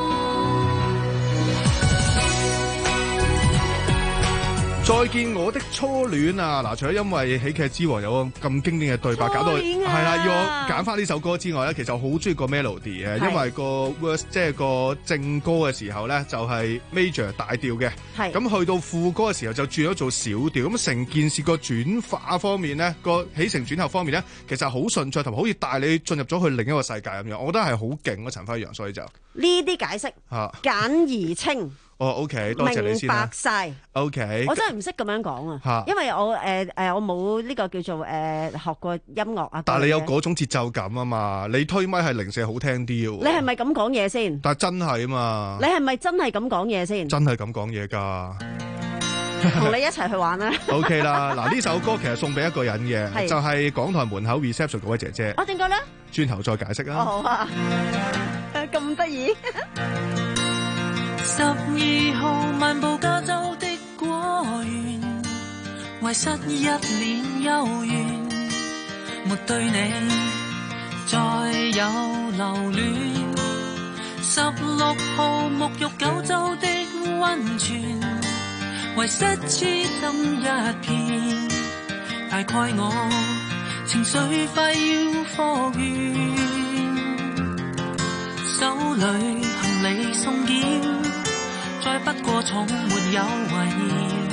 再見我的初戀啊！嗱，除咗因為喜劇之王有個咁經典嘅對白，搞到係初戀啊啦，要我揀翻呢首歌之外咧，其實我好中意個 melody 嘅， 係因為個 verse 即係個正歌嘅時候咧，就係 major 大調嘅， 係咁去到副歌嘅時候就轉咗做小調，咁成件事個轉化方面咧，個起承轉合方面咧，其實好順暢，同埋好似帶你進入咗去另一個世界咁樣，我覺得係好勁啊！陳輝陽，所以就呢啲解釋嚇簡而清。 哦，OK，多謝你明先啦白晒。 OK， 我真係唔識咁樣講啊嚇， 因為我誒誒我冇呢個叫做誒學過音樂啊。 但係你有嗰樣嘢嗰種節奏感啊嘛，你推咪係零舍好聽啲喎。 你係咪咁講嘢先？ 但係真係啊嘛， 你係咪真係咁講嘢先？ 真係咁講嘢㗎。 同你一齊去玩啦。 OK 啦，嗱呢首歌其實送俾一個人嘅， 係就係港台門口 reception 嗰位姐姐。 我點解咧？ 轉頭再解釋哦啦。 好啊，咁得意。 十二號漫步加州的果園，遺失一年幽怨，沒對你再有留戀。十六號沐浴九州的溫泉，遺失痴心一片，大概我情緒快要復原，手裏行李送檢，再不過重沒有懷念，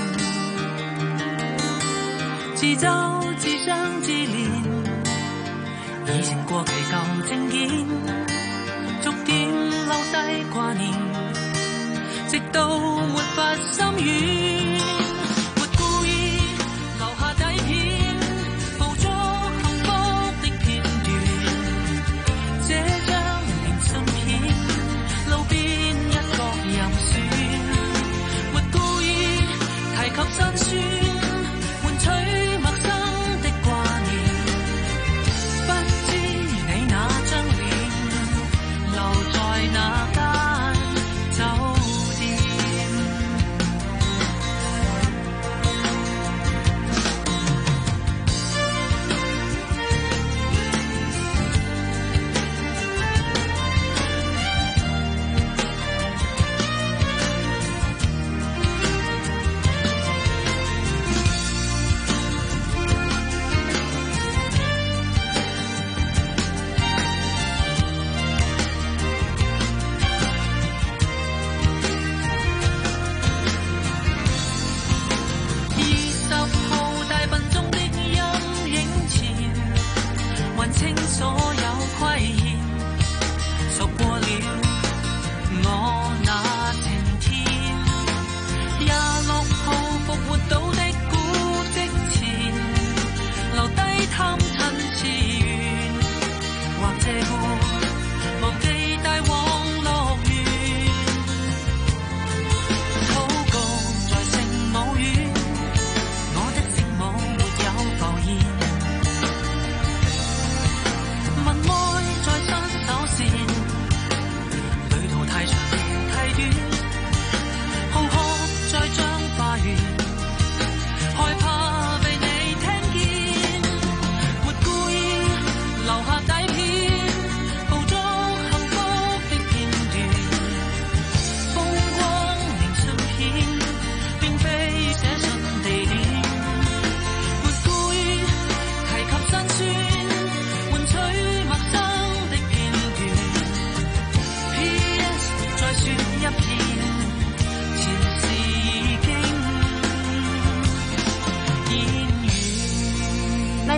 自嘲自傷自憐，已成過期舊證件，逐漸漏低掛念，直到沒法心軟，沒故意留下底片，捕捉幸福的片段，這張明信片路邊一角任選，沒故意提及辛酸，換取陌生的掛念，不知你那張臉留在那間酒店。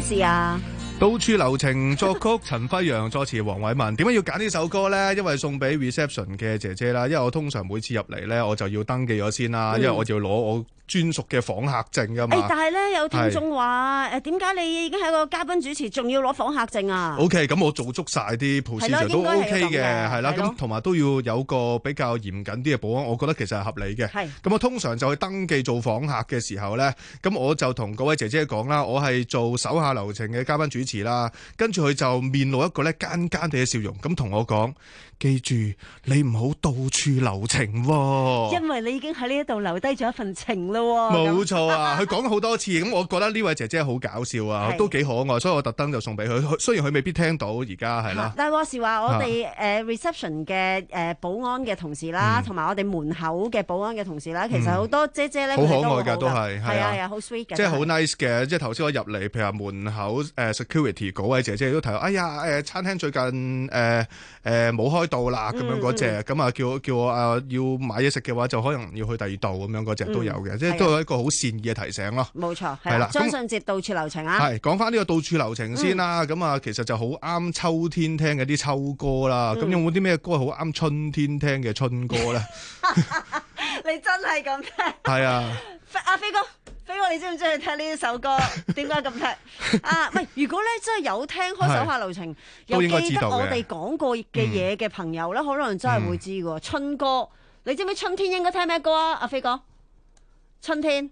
事啊？ 到處留情，作曲陳輝陽，作詞黃偉文。點解要揀呢首歌呢？因為送俾 reception 嘅姐姐啦。因為我通常每次入嚟呢，我就要登記咗先啦，嗯、因為我就要攞我專屬嘅訪客證噶嘛。 誒，但係咧有聽眾話誒，點解你已經係個嘉賓主持，仲要攞訪客證啊 ？OK， 咁我做足晒啲 procedure 都 OK 嘅，係啦。咁同埋都要有個比較嚴謹啲嘅保安，我覺得其實係合理嘅。係。咁我通常就去登記做訪客嘅時候咧，咁我就同嗰位姐姐講啦，我係做手下留情嘅嘉賓主持啦。跟住佢就面露一個咧奸奸地嘅笑容，咁同我講：記住你唔好到處留情喎， 因為你已經喺呢一度留低咗一份情咯。 冇錯啊，佢講咗好多次，咁我覺得呢位姐姐好搞笑啊，都幾可愛，所以我特登就送俾佢。雖然佢未必聽到而家係啦， 但係話時話我哋誒 reception 嘅誒保安嘅同事啦，同埋我哋門口嘅保安嘅同事啦，其實好多姐姐咧，好可愛㗎，都係係啊係啊，好 sweet 嘅， 即係好 nice 嘅。即係頭先我入嚟，譬如話門口誒 security 嗰位姐姐都提到，哎呀誒餐廳最近誒誒冇開到啦，咁樣嗰隻，咁啊叫叫我啊要買嘢食嘅話，就可能要去第二度咁樣嗰隻都有嘅，即係都係一個好善意嘅提醒咯。 冇錯，係啦，張信哲到處留情啊。 係講翻呢個到處留情先啦，咁啊其實就好啱秋天聽嘅啲秋歌啦。咁有冇啲咩歌係好啱春天聽嘅春歌咧？ 你真係咁聽？係啊。 阿飛哥，飛哥，你知唔知去聽呢一首歌？點解咁聽？啊，唔係，如果咧真係有聽開手下留情，又記得我哋講過嘅嘢嘅朋友咧，可能真係會知嘅。春歌，你知唔知春天應該聽咩歌啊？阿飛哥，春天，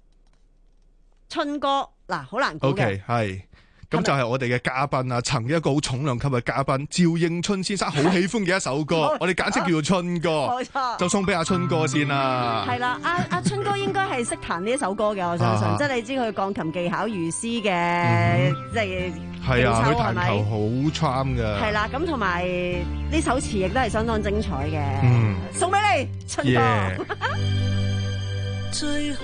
春歌嗱，好難估嘅。OK， 係。咁就係我哋嘅嘉賓啊，曾經一個好重量級嘅嘉賓趙應春先生好喜歡嘅一首歌，我哋簡稱叫做春歌，冇錯，就送俾阿春哥先啦。係啦，阿阿春哥應該係識彈呢一首歌嘅，我相信，即係你知佢鋼琴技巧如絲嘅，即係係啊，佢彈球好 charm 嘅。係啦，咁同埋呢首詞亦都係相當精彩嘅，送俾你春歌。最好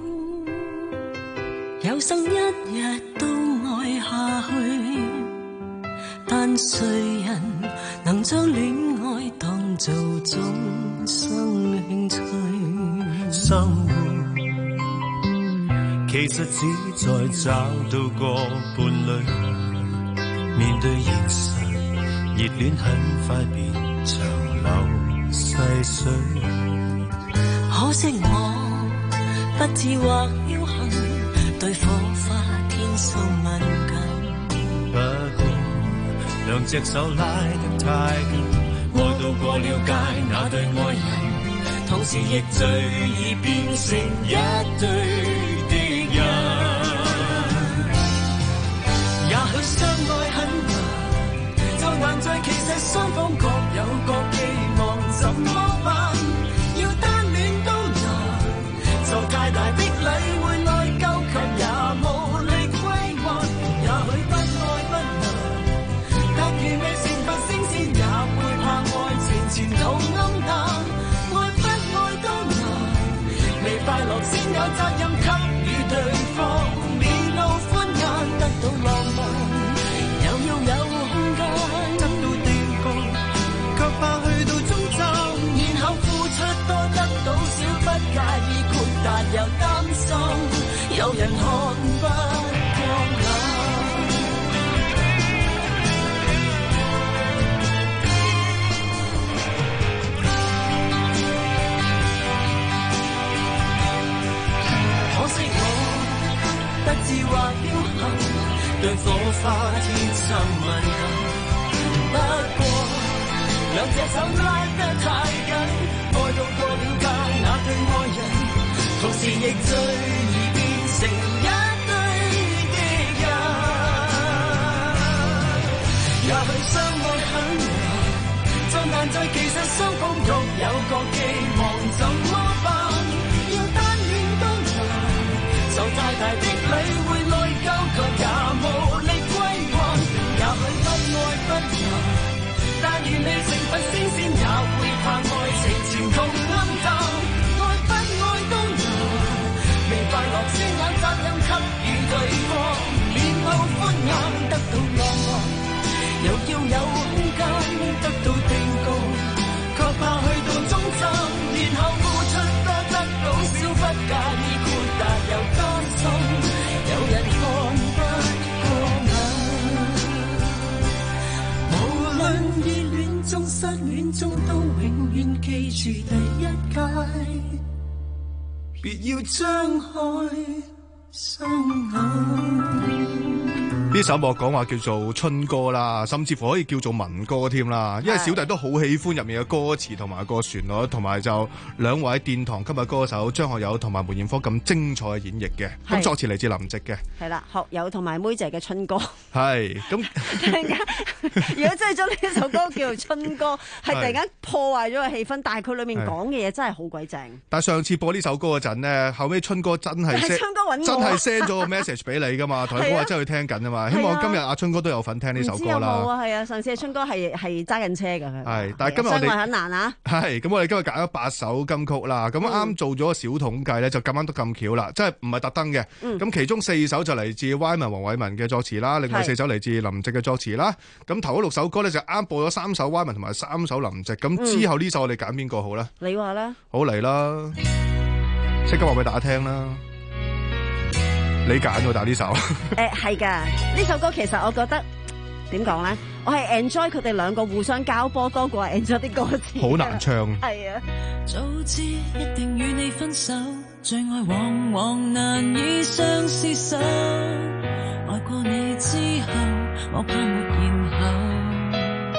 有生一日都愛下去，但誰人能將戀愛當做終生興趣？生活其實只在找到個伴侶，面對現實，熱戀很快變長流細水。可惜我不智或僥倖，對火花天生敏感。不過兩隻手拉得太緊，愛到過了界那對愛人，同時亦最易變成一對敵人。也許相愛很難，就難在其實雙方各有各寄望，怎麼辦？要單戀都難，就太大的禮會內疚，卻也無力歸還。也許不愛不難，但如未成佛升仙，也會怕愛情前途暗淡。愛不愛都難，未快樂先有責任給予對方，面露歡顏，得到浪漫，又要有空間，得到定局，卻怕去到終站，然後付出多得到少，不介意豁達又擔心，有人看不過眼。可惜我不智或僥倖，對火花天生敏感。不過兩隻手拉得太緊，愛到過了界那對愛人，同時亦最易變成一對敵人。也許相愛很難，就難在其實雙方各有各寄望，怎麼辦？要單戀都難，受太大的禮會內疚，卻也無力歸還。也許不愛不難，但願你成佛升仙，也會怕愛情前途暗淡。愛不愛都難，未快樂先有責任給予對方，面露歡顏，得到浪漫，又要有空間，得到定局，卻怕去到終站，然後付出中都永遠記住第一屆，別要張開雙眼。 呢首莫講話叫做春歌啦，甚至乎可以叫做民歌添啦，因為小弟都好喜歡入面嘅歌詞同埋個旋律，同埋就兩位殿堂級嘅歌手張學友同埋梅艷芳咁精彩嘅演繹嘅。咁作詞嚟自林夕嘅。 係啦，學友同埋妹姐嘅春歌。 係咁， 如果真係將呢首歌叫做春歌，係突然間破壞咗個氣氛，但係佢裏面講嘅嘢真係好鬼正。 但係上次播呢首歌嗰陣呢，後尾春歌真係 send 真係 send 咗個 message 俾你㗎嘛，同你講話真係佢聽緊啊嘛。希望今日阿春哥都有份聽呢首歌啦。唔知有冇啊？係啊，上次阿春哥係係揸緊車㗎。 係，但係今日我哋很難啊。 係，咁我哋今日揀咗八首金曲啦。咁啱做咗個小統計咧，就咁啱都咁巧啦，即係唔係特登嘅。咁、嗯、其中四首就嚟自 Wyman 黃偉文嘅作詞啦，另外四首嚟自林夕嘅作詞啦。咁頭嗰六首歌咧就啱播咗三首 Wyman 同埋三首林夕。咁之後呢首我哋揀邊個好咧？ 你話咧？ 好嚟啦，即刻話俾大家聽啦。你揀喎，但係呢首誒係㗎，呢首歌其實我覺得點講咧，我係 enjoy 佢哋兩個互相交波多過係 enjoy 啲歌詞。 好難唱。 係啊。 早知一定與你分手，最愛往往難以相廝守。愛過你之後，我怕沒然後。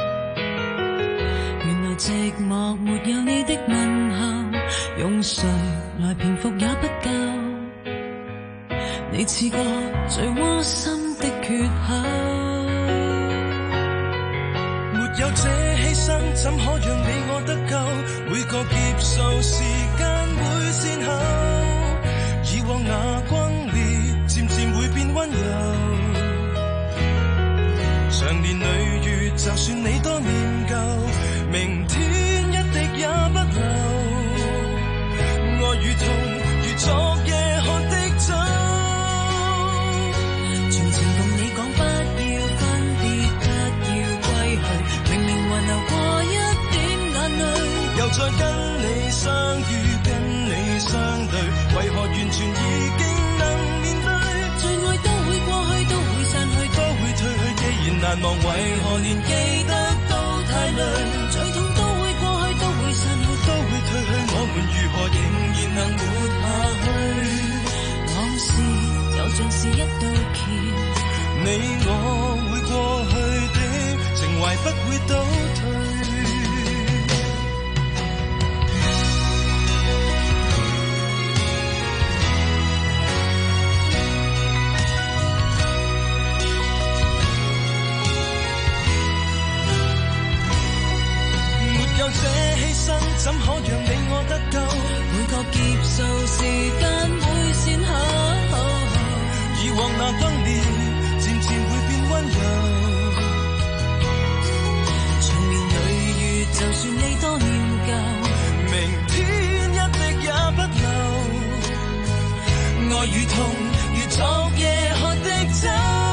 原來寂寞沒有你的問候，用誰來平復也不夠。你似個最窩心的缺口， 沒有這犧牲，怎可讓你我得救？每個劫數時間會先後，以往那轟烈漸漸會變溫柔。長年累月，就算你多念舊，明天一滴也不留。愛與痛如昨夜喝的酒。又再跟你相遇，跟你相對，為何完全已經能面對？ 最愛都會過去，都會散去， 都會褪去。既然難忘，為何連記得都太累？ 最痛都會過去，都會散去， 都會褪去。我們如何仍然能活下去？ 往事就像是一道橋， 你我會過去的情懷不會倒退。怎可讓你我得救？ 每個劫數時間會先後， 以往那轟烈漸漸會變溫柔。 長年累月，就算你多念舊， 明天一滴也不留。愛與痛如昨夜喝的酒，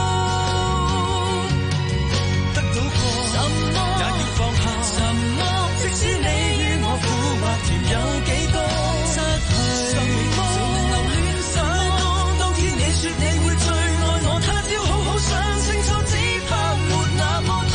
得到過什麼也要放下什麼。即使你苦或甜有幾多？失去什麼？什麼？當天你說你會最愛我，他朝好好想清楚，只怕沒那麼多。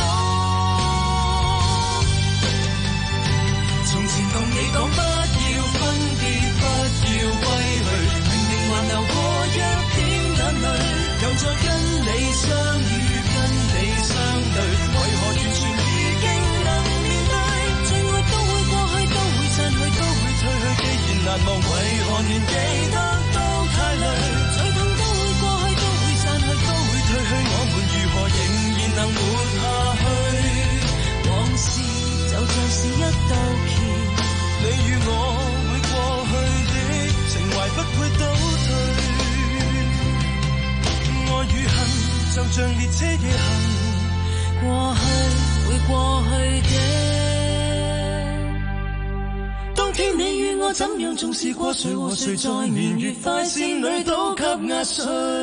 從前同你講不要分別，不要歸去，明明還流過一點眼淚，又再跟你相遇，跟你相對，為何完全已經能面對？最愛都會過去，都會散去，都會褪去。既然難忘，為何連記得都太累？ 最痛都會過去，都會散去， 都會褪去。我們如何仍然能活下去？ 往事就像是一道橋， 你與我會過去的情懷不會倒退。愛與恨就像列車夜行， 過去會過去的。 當天你與我怎樣重視過，誰和誰在年月快線裏都給壓碎。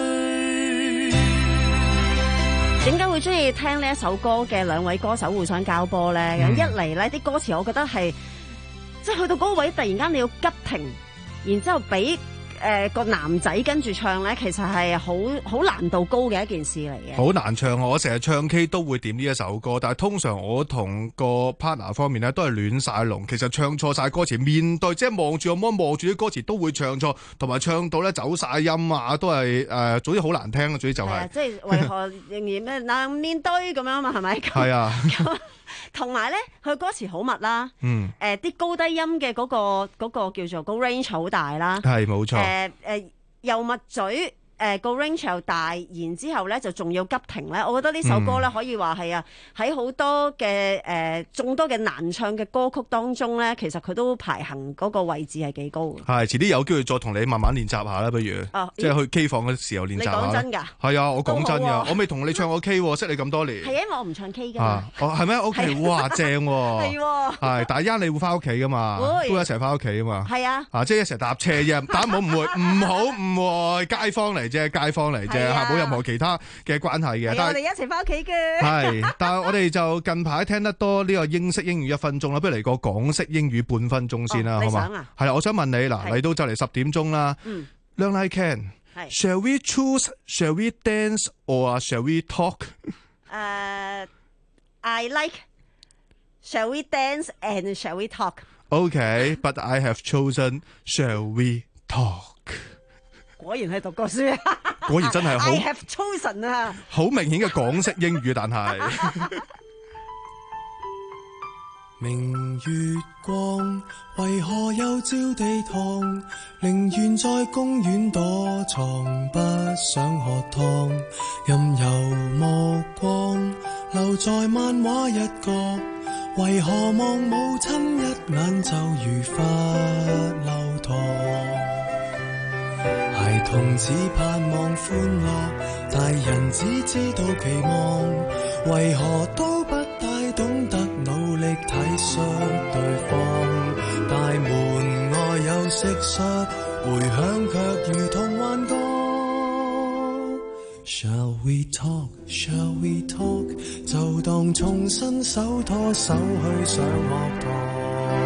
點解會中意聽呢一首歌嘅兩位歌手互相交波咧？咁、嗯、一嚟咧，啲歌詞我覺得係即係去到嗰個位，突然間你要急停，然之後俾誒個男仔跟住唱咧，其實係好好難度高嘅一件事嚟嘅。 好難唱，我成日唱 K 都會點呢一首歌，但係通常我同個 partner 方面咧都係亂晒龍，其實唱錯晒歌詞，面對即係望住個芒望住啲歌詞都會唱錯，同埋唱到咧走晒音啊，都係誒、呃，總之好難聽啊，總之就係、是。 即係為何仍然咩難面對咁樣嘛？係咪？ 係啊。 同埋咧，佢歌詞好密啦。 嗯。 誒、呃，啲高低音嘅嗰、那個那個叫做個 range 好大啦。 係冇錯。誒誒、 呃呃，又密嘴。誒個 range 又大，然之後咧就仲要急停咧，我覺得呢首歌咧可以話係啊喺好多嘅誒眾多嘅難唱嘅歌曲當中咧，其實佢都排行嗰個位置係幾高嘅。 係，遲啲有機會再同你慢慢練習下啦，不如，哦、即係去 K 房嘅時候練習下。 你講真㗎？ 係啊，我講真㗎，啊、我未同你唱過 K 喎，識你咁多年。 係因為我唔唱 K 㗎。 啊，哦係咩？O K，哇正喎。係喎。係，但係一陣你會翻屋企㗎嘛？會。都一齊翻屋企啊嘛。係啊。啊，即係一齊搭車啫，但唔好誤會，唔好誤會，街坊嚟啫，街坊嚟。啫，冇任何其他嘅關係嘅。但係我哋一齊翻屋企嘅。 係，但係我哋就近排聽得多呢個英式英語一分鐘啦，不如嚟個港式英語半分鐘先啦，好嘛？係啦，我想問你嗱，嚟到就嚟十點鐘啦。嗯。Learn like can. Shall we choose? Shall we dance or shall we talk? 誒 I like. Shall we dance and shall we talk? Okay, but I have chosen. Shall we talk? 果然係讀過書啊！ 果然真係好 I have chosen 啊！ 好明顯嘅港式英語，但係明月光，為何又照地堂？寧願在公園躲藏，不想喝湯。任由目光留在漫畫一角，為何望母親一眼就如罰留堂？孩童只盼望歡樂，大人只知道期望，為何都不大懂得努力體恤對方？大門外有蟋蟀，回響卻如同幻覺。Shall we talk? Shall we talk? 就當重新手拖手去上學堂。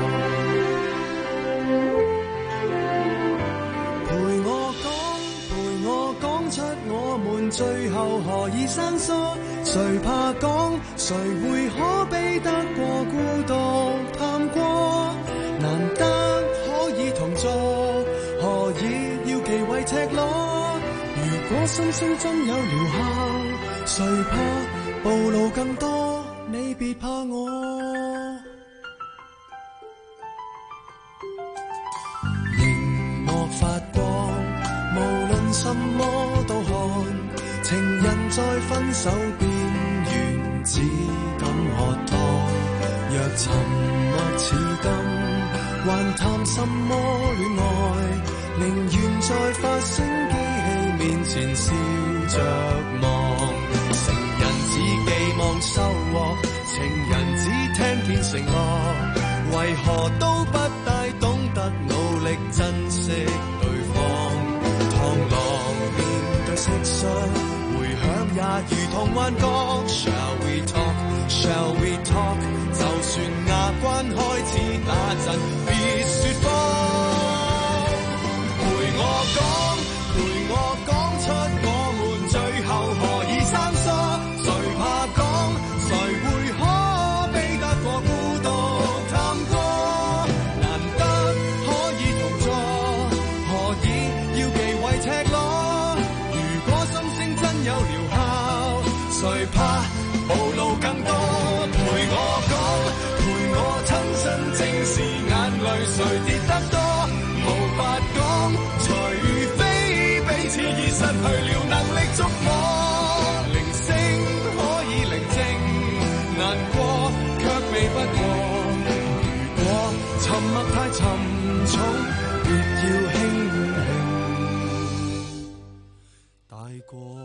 最後何以生疏？誰怕講？誰會可比得過孤獨探過？難得可以同坐，何以要忌諱赤裸？如果心聲真有療效，誰怕暴露更多？你別怕我。熒幕發光，無論什麼都看。情人在分手邊緣，只敢喝湯。若沉默似金，還談什麼戀愛？寧願在發聲機器面前笑着望。成人只寄望收穫，情人只聽見承諾，為何都不大懂得努力珍惜對方？螳螂面對蟋蟀，也如同幻覺 Shall we talk? Shall we talk? 就算牙關開始打震，別說謊。陪我講，陪我講出我們最後何以生疏。誰怕講？誰會可比得過孤獨探過？難得可以同坐，何以要忌諱赤裸？如果心聲真有療誰怕暴露更多？陪我講，陪我親身正視眼淚誰跌得多？無法講，除非彼此已失去了能力觸摸。鈴聲可以寧靜，難過卻避不過。如果沉默太沉重，別要輕輕帶過。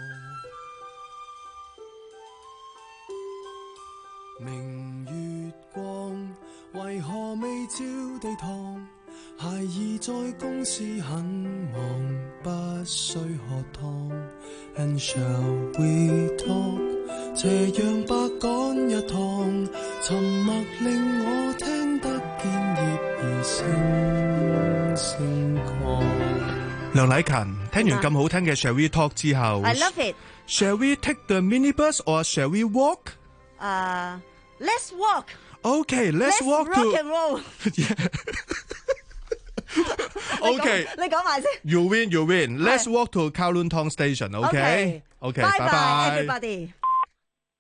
明月光，為何未照地堂？孩兒在公司很忙，不需喝湯。And shall we talk？ 斜陽白趕一趟，沉默令我聽得見葉兒聲聲狂。 梁禮勤，聽完咁好聽嘅 Shall We Talk 之後 I love it. Shall we take the minibus or shall we walk? Uh, let's walk. Okay, let's, let's walk rock to. and roll. Okay. 你講埋先。 You win, you win. Let's walk to Kowloon Tong Station. Okay. Okay. Okay. Bye Bye bye, bye. everybody.